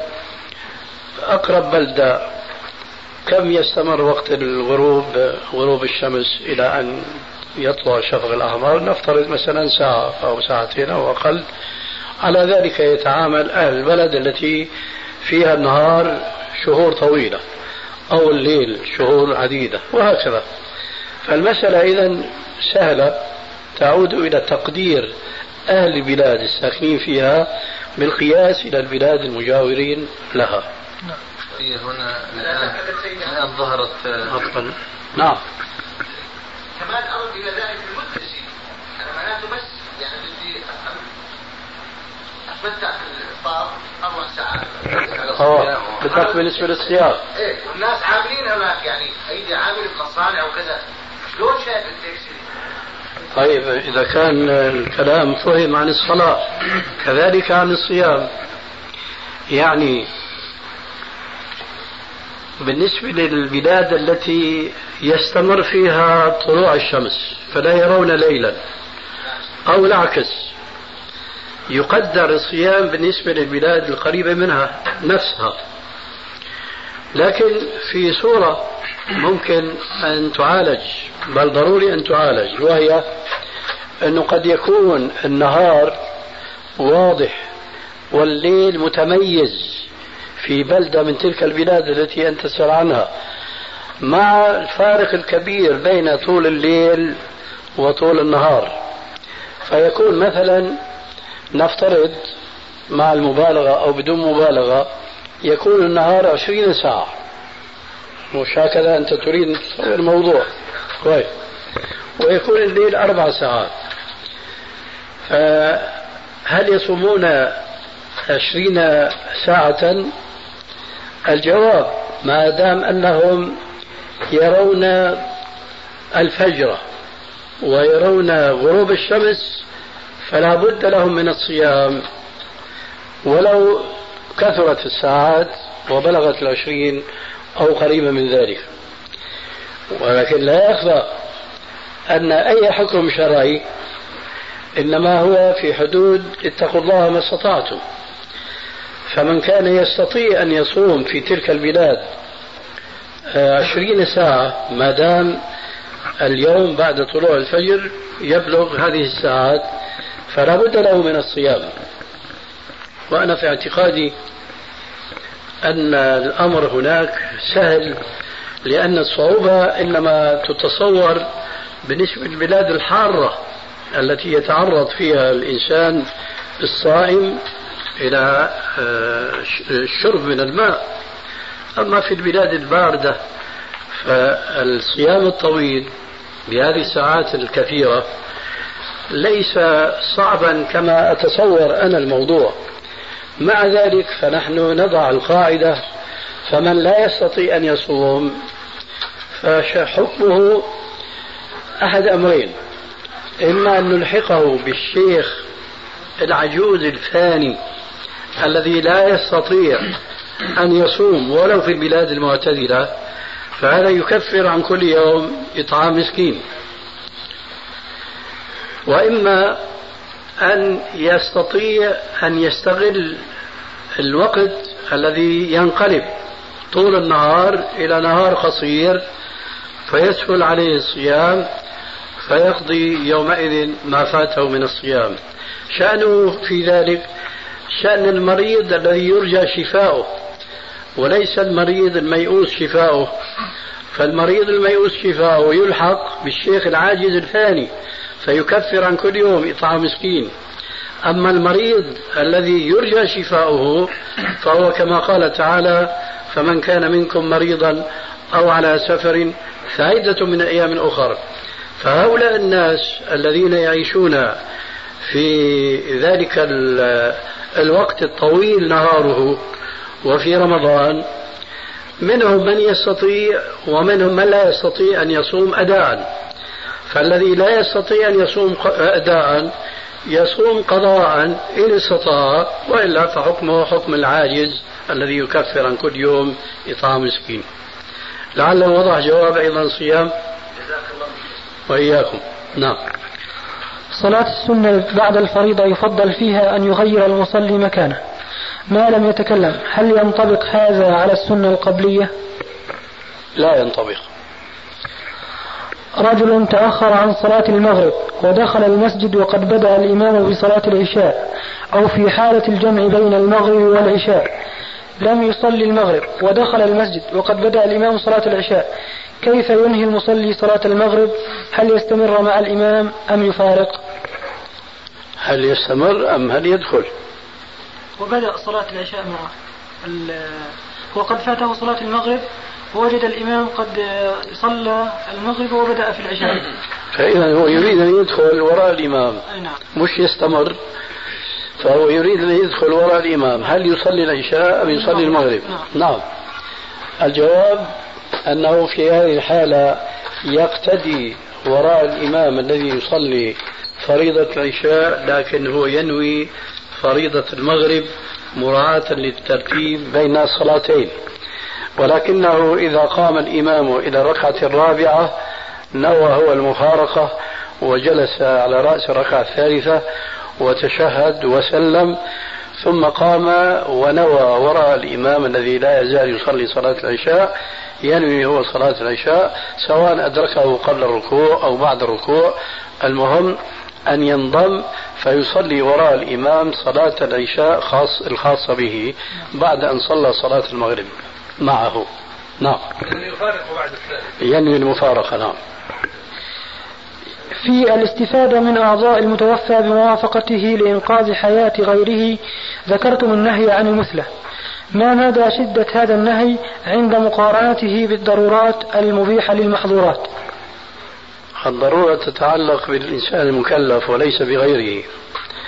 S3: أقرب بلدة كم يستمر وقت غروب الشمس إلى أن يطلع الشفق الأحمر؟ نفترض مثلا ساعة أو ساعتين أو أقل. على ذلك يتعامل أهل البلد التي فيها النهار شهور طويلة أو الليل شهور عديدة وهكذا. فالمسألة إذن سهلة، تعود إلى تقدير أهل البلاد الساكنين فيها بالقياس إلى البلاد المجاورين لها.
S5: هنا الآن ظهرت
S3: نعم.
S10: كمان أرد إلى ذلك المدرسين، أنا معناته بس يعني بدي أتمتع في الإفطار 4 ساعات.
S3: بدك بالنسبة للصيام.
S10: إيه، والناس عاملين هناك يعني أيدي عامل بمصانع وكذا، شلون شايف التكسير؟
S3: طيب إذا كان الكلام فهم عن الصلاة كذلك عن الصيام، يعني بالنسبة للبلاد التي يستمر فيها طلوع الشمس فلا يرون ليلا، أو العكس، يقدر الصيام بالنسبة للبلاد القريبة منها نفسها. لكن في صورة ممكن أن تعالج، بل ضروري أن تعالج، وهي أنه قد يكون النهار واضح والليل متميز في بلدة من تلك البلاد التي أنت تسأل عنها، مع الفارق الكبير بين طول الليل وطول النهار. فيكون مثلا نفترض مع المبالغة أو بدون مبالغة يكون النهار 20 ساعة، مش هكذا أنت تريد تصور الموضوع كويس، ويكون الليل 4 ساعات. فهل يصومون 20 ساعة الجواب ما دام أنهم يرون الفجر ويرون غروب الشمس فلا بد لهم من الصيام ولو كثرت الساعات وبلغت 20 أو قريبا من ذلك. ولكن لا يخفى أن أي حكم شرعي إنما هو في حدود اتقوا الله ما استطعتم. فمن كان يستطيع أن يصوم في تلك البلاد 20 ساعة ما دام اليوم بعد طلوع الفجر يبلغ هذه الساعات فلا بد له من الصيام. وأنا في اعتقادي أن الأمر هناك سهل، لأن الصعوبة إنما تتصور بالنسبة للبلاد الحارة التي يتعرض فيها الإنسان الصائم إلى الشرب من الماء. أما في البلاد الباردة فالصيام الطويل بهذه الساعات الكثيرة ليس صعبا كما أتصور أنا الموضوع. مع ذلك فنحن نضع القاعدة فمن لا يستطيع أن يصوم فحكمه أحد أمرين: إما أن نلحقه بالشيخ العجوز الفاني الذي لا يستطيع أن يصوم ولو في البلاد المعتدلة، فهذا يكفر عن كل يوم إطعام مسكين. وإما أن يستطيع أن يستغل الوقت الذي ينقلب طول النهار إلى نهار قصير فيسهل عليه الصيام فيقضي يومئذ ما فاته من الصيام. شأنه في ذلك شأن المريض الذي يرجى شفاؤه وليس المريض الميؤوس شفاؤه. فالمريض الميؤوس شفاؤه يلحق بالشيخ العاجز الفاني فيكفر عن كل يوم إطعام مسكين. أما المريض الذي يرجى شفاؤه فهو كما قال تعالى: فمن كان منكم مريضا أو على سفر فعدة من أيام أخر. فهؤلاء الناس الذين يعيشون في ذلك الوقت الطويل نهاره وفي رمضان منهم من يستطيع ومنهم من لا يستطيع أن يصوم أداء. فالذي لا يستطيع أن يصوم أداء يصوم قضاء إن استطاع، وإلا فحكمه حكم العاجز الذي يكفر عن كل يوم إطعام مسكين. لعله وضع جواب أيضا صيام. وإياكم. نعم.
S7: صلاة السنة بعد الفريضة يفضل فيها أن يغير المصلي مكانه ما لم يتكلم، هل ينطبق هذا على السنة القبلية؟
S3: لا ينطبق.
S7: رجل تأخر عن صلاة المغرب ودخل المسجد وقد بدأ الإمام بصلاة العشاء، أو في حالة الجمع بين المغرب والعشاء لم يصلي المغرب ودخل المسجد وقد بدأ الإمام صلاة العشاء، كيف ينهي المصلي صلاة المغرب؟ هل يستمر مع الإمام أم يفارق؟
S3: هل يستمر أم هل يدخل؟
S7: وبدأ صلاة العشاء معه، وقد فاته صلاة المغرب ووجد الإمام قد صلى المغرب وبدأ في العشاء،
S3: فإذا هو يريد أن يدخل وراء الإمام.
S7: نعم.
S3: مش يستمر، فهو يريد أن يدخل وراء الإمام. هل يصلي العشاء أم يصلي المغرب؟ نعم. الجواب أنه في هذه الحالة يقتدي وراء الإمام الذي يصلي فريضة العشاء، لكن هو ينوي فريضة المغرب مراعاة للترتيب بين الصلاتين. ولكنه إذا قام الإمام إلى الركعة الرابعة نوى هو المفارقة وجلس على رأس الركعة الثالثة وتشهد وسلم، ثم قام ونوى وراء الإمام الذي لا يزال يصلي صلاة العشاء، ينوي هو صلاة العشاء سواء أدركه قبل الركوع أو بعد الركوع. المهم أن ينضم فيصلي وراء الإمام صلاة العشاء الخاصة به بعد أن صلى صلاة المغرب معه. نعم. ينوي المفارقة. نعم.
S7: في الاستفادة من أعضاء المتوفى بموافقته لإنقاذ حياة غيره ذكرتم النهي عن المثلة، ما مدى شدة هذا النهي عند مقارنته بالضرورات المبيحة للمحظورات؟
S3: الضرورة تتعلق بالإنسان المكلف وليس بغيره،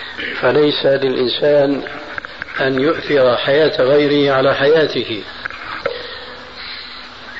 S3: فليس للإنسان أن يؤثر حياة غيره على حياته،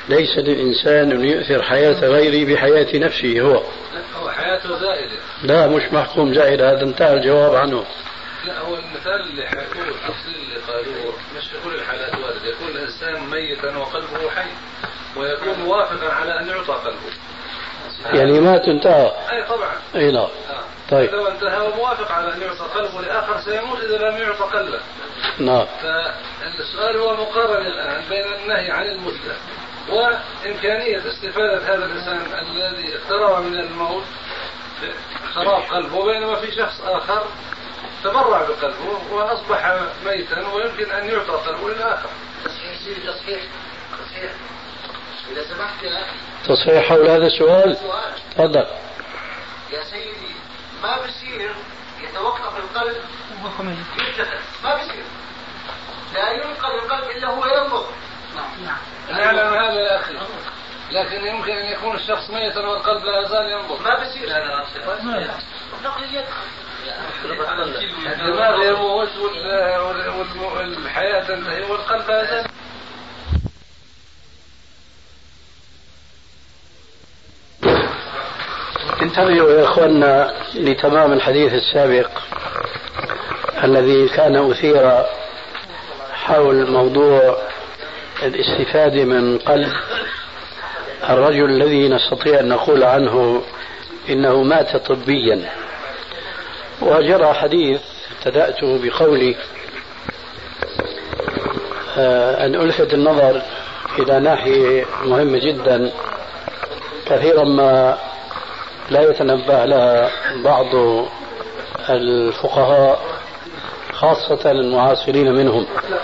S3: ليس للإنسان أن يؤثر حياة غيره بحياة نفسه هو.
S9: هو حياته زائدة.
S3: لا مش محكوم زائدة، هذا انتهى الجواب عنه.
S9: لا هو المثال اللي حكوه التفصيل اللي قالوه مش في كل الحالات وارد، يكون الإنسان ميتا وقلبه حي ويكون موافقا على أن يعطى قلبه.
S3: يعني ما تنتهى.
S9: أي طبعا.
S3: أي نعم. طيب.
S9: لو انتهى وموافق على أن يعطى قلبه لآخر سيموت إذا لم يعطى قلبه.
S3: نعم.
S9: فالسؤال هو مقارن الآن بين النهي عن المدة وإمكانية استفادة هذا الإنسان الذي اقترب من الموت خراب قلبه، بينما في شخص آخر تبرع بقلبه وأصبح ميتا ويمكن أن يعطى قلبه للآخر.
S10: تصحيح إذا سمحت يا أخي.
S3: تصحيح حول هذا السؤال؟ تفضل.
S10: يا سيدي ما بصير يتوقف القلب يتخذ، ما بصير لا ينقذ القلب إلا هو ينبض.
S9: نعلم هذا يا أخي، لكن يمكن أن يكون الشخص ميتا والقلب لا يزال ينبض.
S10: ما بصير هذا
S9: الدماغ يموت والحياة تنتهي والقلب لا يزال.
S3: انتبهوا يا اخواننا لتمام الحديث السابق الذي كان أثير حول موضوع الاستفادة من قلب الرجل الذي نستطيع أن نقول عنه إنه مات طبيا. وجرى حديث ابتدأت بقولي أن ألفت النظر إلى ناحية مهمة جدا كثيرا ما لا يتنبه لها بعض الفقهاء خاصة المعاصرين منهم.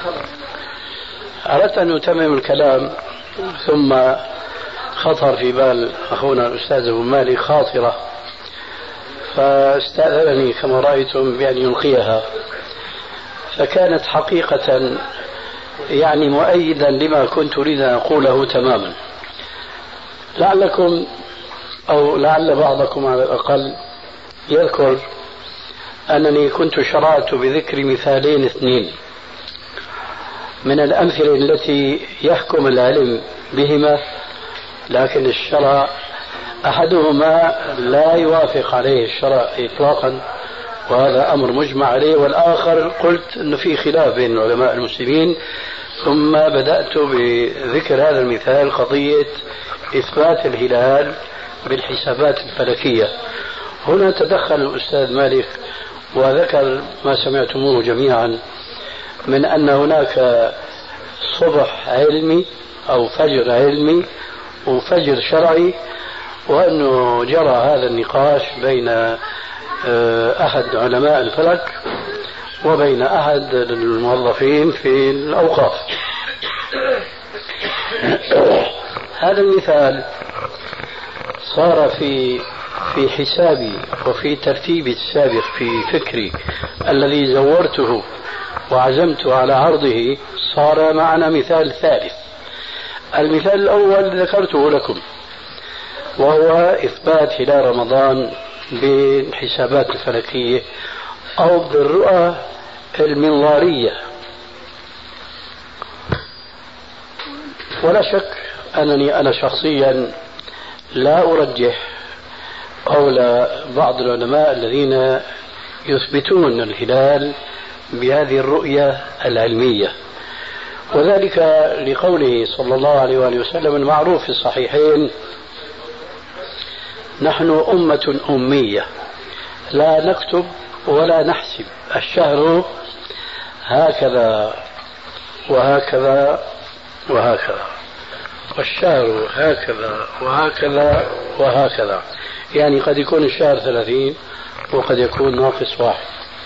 S3: أردت أن أتمم الكلام ثم خطر في بال أخونا الأستاذ أبو مالك خاطرة فاستأذنني كما رأيتم بأن يلقيها، فكانت حقيقة يعني مؤيدا لما كنت أريد أن أقوله تماما. لعلكم أو لعل بعضكم على الأقل يذكر أنني كنت شرعت بذكر مثالين اثنين من الأمثلة التي يحكم العلم بهما، لكن الشرع أحدهما لا يوافق عليه الشرع إطلاقا وهذا أمر مجمع عليه، والآخر قلت أنه في خلاف بين علماء المسلمين. ثم بدأت بذكر هذا المثال قضية إثبات الهلال بالحسابات الفلكية. هنا تدخل الأستاذ مالك وذكر ما سمعتموه جميعا من أن هناك صبح علمي أو فجر علمي وفجر شرعي، وأنه جرى هذا النقاش بين أحد علماء الفلك وبين أحد الموظفين في الأوقاف. هذا المثال صار في حسابي وفي ترتيبي السابق في فكري الذي زورته وعزمت على عرضه، صار معنا مثال ثالث. المثال الأول ذكرته لكم وهو إثبات هلال رمضان بالحسابات الفلكية أو بالرؤى المنظارية. ولا شك أنني أنا شخصيا لا أرجح قول بعض العلماء الذين يثبتون الهلال بهذه الرؤية العلمية، وذلك لقوله صلى الله عليه وآله وسلم المعروف في الصحيحين: نحن أمة أمية لا نكتب ولا نحسب، الشهر هكذا وهكذا وهكذا، والشهر هكذا وهكذا وهكذا، يعني قد يكون الشهر 30 وقد يكون ناقص 1.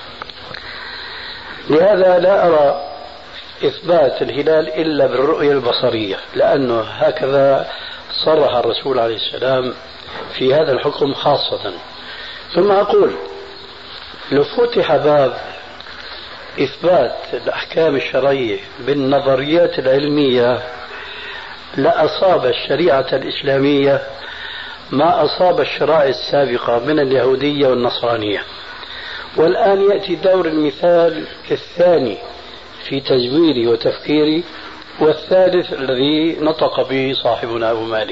S3: لهذا لا أرى إثبات الهلال إلا بالرؤية البصرية، لأنه هكذا صرح الرسول عليه السلام في هذا الحكم خاصة. ثم أقول لو فتح باب إثبات الأحكام الشرعية بالنظريات العلمية لأصاب الشريعة الإسلامية ما أصاب الشرائع السابقة من اليهودية والنصرانية. والآن يأتي دور المثال الثاني في تزويري وتفكيري، والثالث الذي نطق به صاحبنا أبو مالك.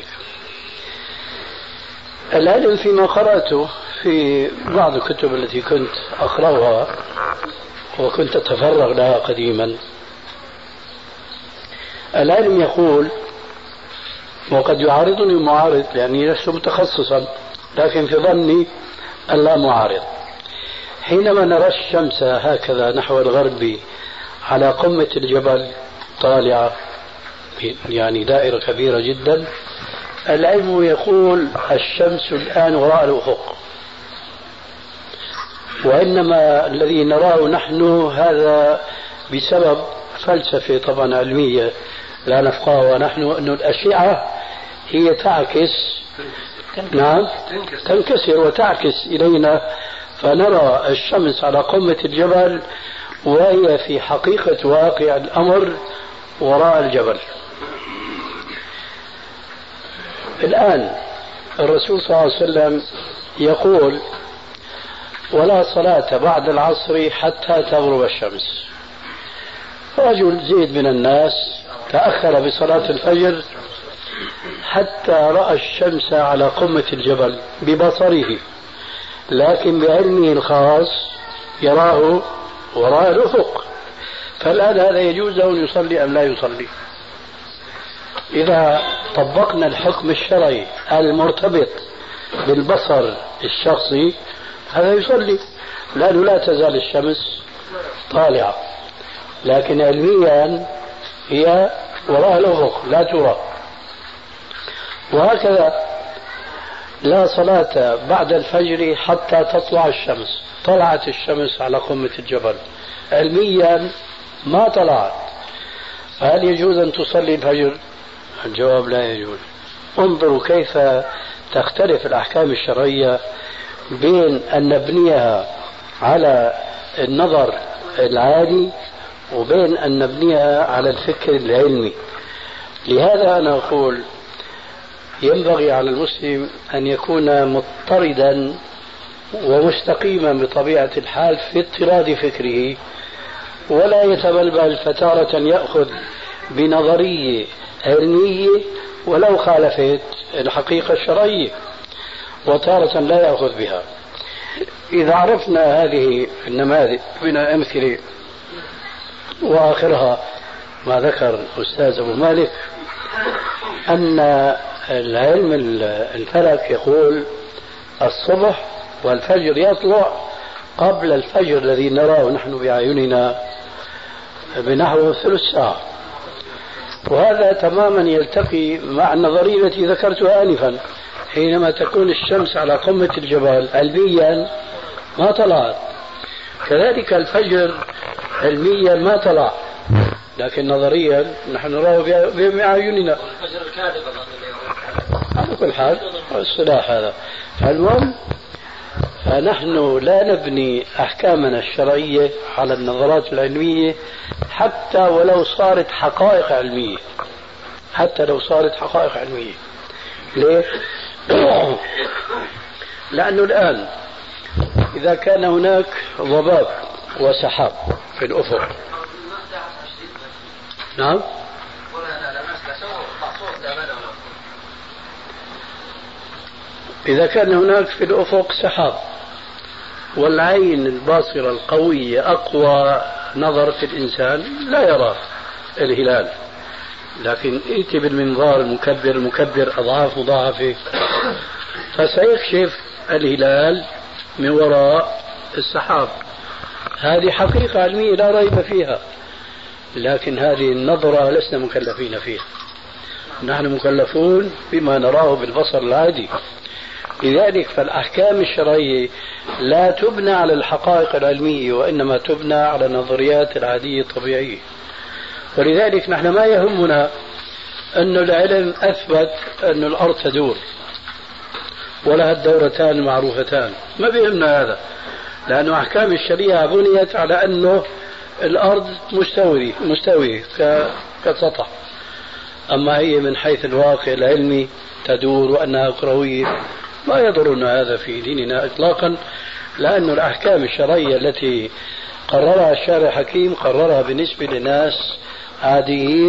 S3: العلم فيما قرأته في بعض الكتب التي كنت أقرأها وكنت أتفرغ لها قديما، العلم يقول، وقد يعارضني معارض لأني لست متخصصا، لكن في ظني ألا معارض، حينما نرى الشمس هكذا نحو الغرب على قمة الجبل طالعة، يعني دائرة كبيرة جدا، العلم يقول الشمس الآن وراء الأفق، وإنما الذي نراه نحن هذا بسبب فلسفة طبعا علمية لا نفقهها نحن، أن الأشعة هي تعكس، نعم تنكسر وتعكس إلينا، فنرى الشمس على قمة الجبل وهي في حقيقة واقع الأمر وراء الجبل. الآن الرسول صلى الله عليه وسلم يقول ولا صلاة بعد العصر حتى تغرب الشمس. رجل زيد من الناس تأخر بصلاة الفجر حتى رأى الشمس على قمة الجبل ببصره، لكن بعلمه الخاص يراه وراء الأفق، فالآن هذا يجوز أن يصلي أم لا يصلي؟ إذا طبقنا الحكم الشرعي المرتبط بالبصر الشخصي هذا يصلي، لأنه لا تزال الشمس طالعة، لكن علميا هي وراء الأفق لا ترى. وهكذا لا صلاة بعد الفجر حتى تطلع الشمس. طلعت الشمس على قمة الجبل، علميا ما طلعت، فهل يجوز أن تصلي الفجر؟ الجواب لا يجوز. انظروا كيف تختلف الأحكام الشرعية بين أن نبنيها على النظر العادي وبين أن نبنيها على الفكر العلمي. لهذا أنا أقول ينبغي على المسلم أن يكون مضطردا ومستقيما بطبيعة الحال في اضطراد فكره، ولا يتبلبل فتارة يأخذ بنظرية علمية ولو خالفت الحقيقة الشرعية، وتارة لا يأخذ بها. إذا عرفنا هذه النماذج من الأمثلة وآخرها ما ذكر الأستاذ أبو مالك أن العلم الفلك يقول الصبح والفجر يطلع قبل الفجر الذي نراه نحن بأعيننا بنحو ثلث ساعة، وهذا تماما يلتقي مع النظرية التي ذكرتها آنفا، حينما تكون الشمس على قمة الجبل علميا ما طلعت، كذلك الفجر علميا ما طلع، لكن نظريا نحن نراه بأعيننا.
S6: الفجر الكاذب
S3: على كل حال الصلاح هذا. المهم فنحن لا نبني أحكامنا الشرعية على النظرات العلمية حتى ولو صارت حقائق علمية، حتى لو صارت حقائق علمية. ليه؟ لأنه الآن إذا كان هناك ضباب وسحاب في الأفق، نعم إذا كان هناك في الأفق سحاب والعين الباصرة القوية أقوى نظر في الإنسان لا يرى الهلال، لكن ائتي بالمنظار المكبر أضعاف مضاعفة فسيكشف الهلال من وراء السحاب. هذه حقيقة علمية لا ريب فيها، لكن هذه النظرة لسنا مكلفين فيها، نحن مكلفون بما نراه بالبصر العادي. لذلك فالأحكام الشرعية لا تبنى على الحقائق العلمية، وإنما تبنى على النظريات العادية الطبيعية. ولذلك نحن ما يهمنا أن العلم أثبت أن الأرض تدور ولها الدورتان المعروفتان، ما بيهمنا هذا، لأن أحكام الشريعة بنيت على أنه الأرض مستوية كسطح، أما هي من حيث الواقع العلمي تدور وأنها كروية ما يضرنا هذا في ديننا إطلاقا، لأن الأحكام الشرعية التي قررها الشارع الحكيم قررها بالنسبة لناس عاديين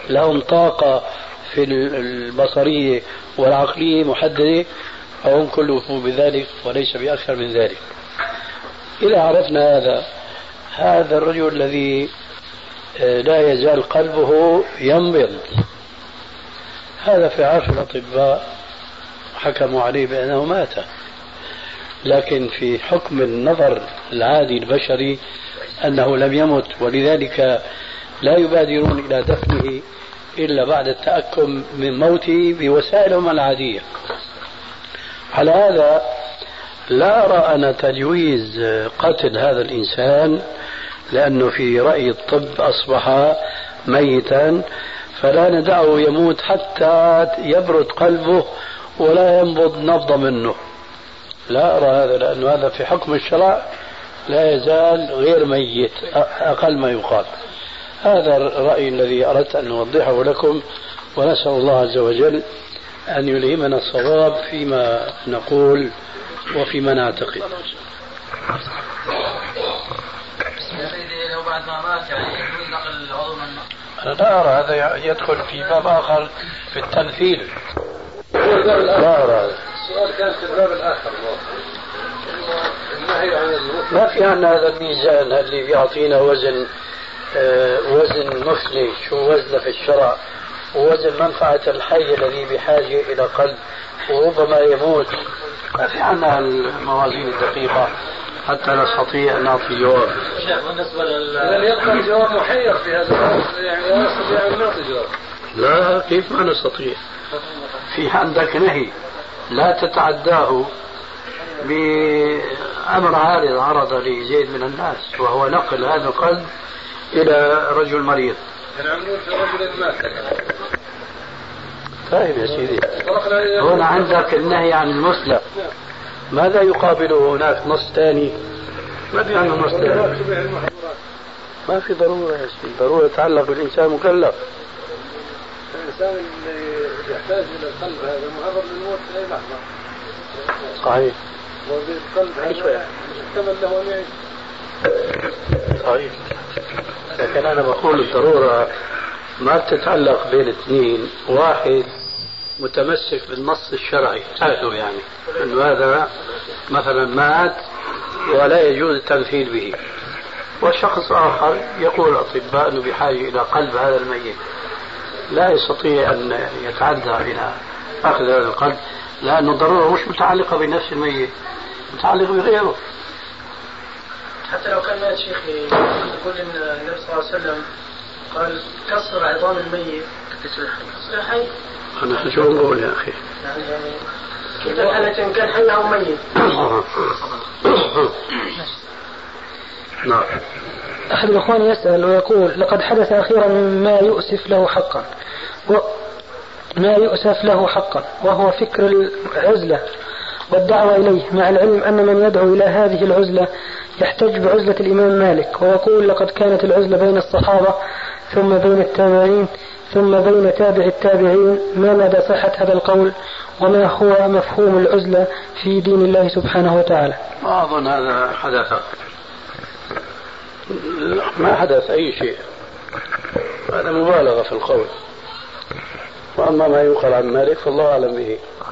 S3: لهم طاقة في البصرية والعقلية محددة فهم كلفوا بذلك وليس بأكثر من ذلك. إذا عرفنا هذا الرجل الذي لا يزال قلبه ينبض، هذا في عرف الأطباء حكموا عليه بأنه مات، لكن في حكم النظر العادي البشري أنه لم يمت، ولذلك لا يبادرون إلى دفنه إلا بعد التأكد من موته بوسائلهم العادية. على هذا لا أرى أن تجويز قتل هذا الإنسان، لأنه في رأي الطب أصبح ميتا، فلا ندعه يموت حتى يبرد قلبه ولا ينبض نبضة منه. لا أرى هذا، لأن هذا في حكم الشرع لا يزال غير ميت أقل ما يقال. هذا الرأي الذي أردت أن أوضحه لكم، ونسأل الله عز وجل أن يلهمنا الصواب فيما نقول وفيما نعتقد. أنا لا أرى هذا يدخل في باب آخر في التمثيل. لا أرى.
S9: السؤال كان في الباب الآخر، النهي عن
S3: ما في عندنا هذا الميزان اللي بيعطينا وزن مثلي، شو وزنه في الشرع، ووزن منفعة الحي الذي بحاجة إلى قلب وربما يموت. ما في عندنا الموازين الدقيقة حتى نستطيع أن نعطي جواب.
S9: بالنسبة إذا يبقى الجواب محير في هذا، يعني لا نستطيع أن نعطي جواب.
S3: لا، كيف ما نستطيع؟ في عندك نهي لا تتعداه بأمر عارض عرض لزيد من الناس، وهو نقل هذا القلب إلى رجل مريض.
S9: نقول في رجل مات.
S3: طيب يا سيدي، هنا عندك النهي عن المسلم، ماذا يقابله هناك نص ثاني؟ ما في عنه نص ثاني. ما في ضرورة يا سيدي، ضرورة تتعلق بالإنسان مكلف.
S9: الإنسان اللي يحتاج إلى القلب هذا معرض للموت في أي لحظة.
S3: صحيح.
S9: والقلب هذا يحتمل له أن يعيش.
S3: صحيح. لكن أنا بقول الضرورة ما بتتعلق بين اثنين، واحد متمسك بالنص الشرعي هذا يعني أنه هذا مثلا مات ولا يجوز التمثيل به، وشخص آخر يقول الأطباء أنه بحاجة إلى قلب هذا الميت، لا يستطيع أن يتعدى إلى أخذ هذا القلب، لأنه الضرورة مش متعلقة بنفس الميت، متعلقة بغيره.
S7: حتى لو كان مات شيخي، يقول إن النبي صلى الله عليه وسلم قال كسر عظام الميت تصير حي.
S3: أنا شو نقول يا أخي؟
S7: يعني كيف الحالة إن كان حي أو ميت؟
S3: نعم.
S7: أحد الأخوان يسأل ويقول: لقد حدث أخيرا ما يؤسف له حقا وهو فكر العزلة والدعوة إليه، مع العلم أن من يدعو إلى هذه العزلة يحتج بعزلة الإمام مالك، ويقول: لقد كانت العزلة بين الصحابة ثم بين التابعين ثم بين تابع التابعين. ما مدى صحة هذا القول، وما هو مفهوم العزلة في دين الله سبحانه وتعالى؟
S3: ما أظن هذا حدث، ما حدث أي شيء، هذا مبالغة في القول. وأما ما يقال عن مالك فالله أعلم به.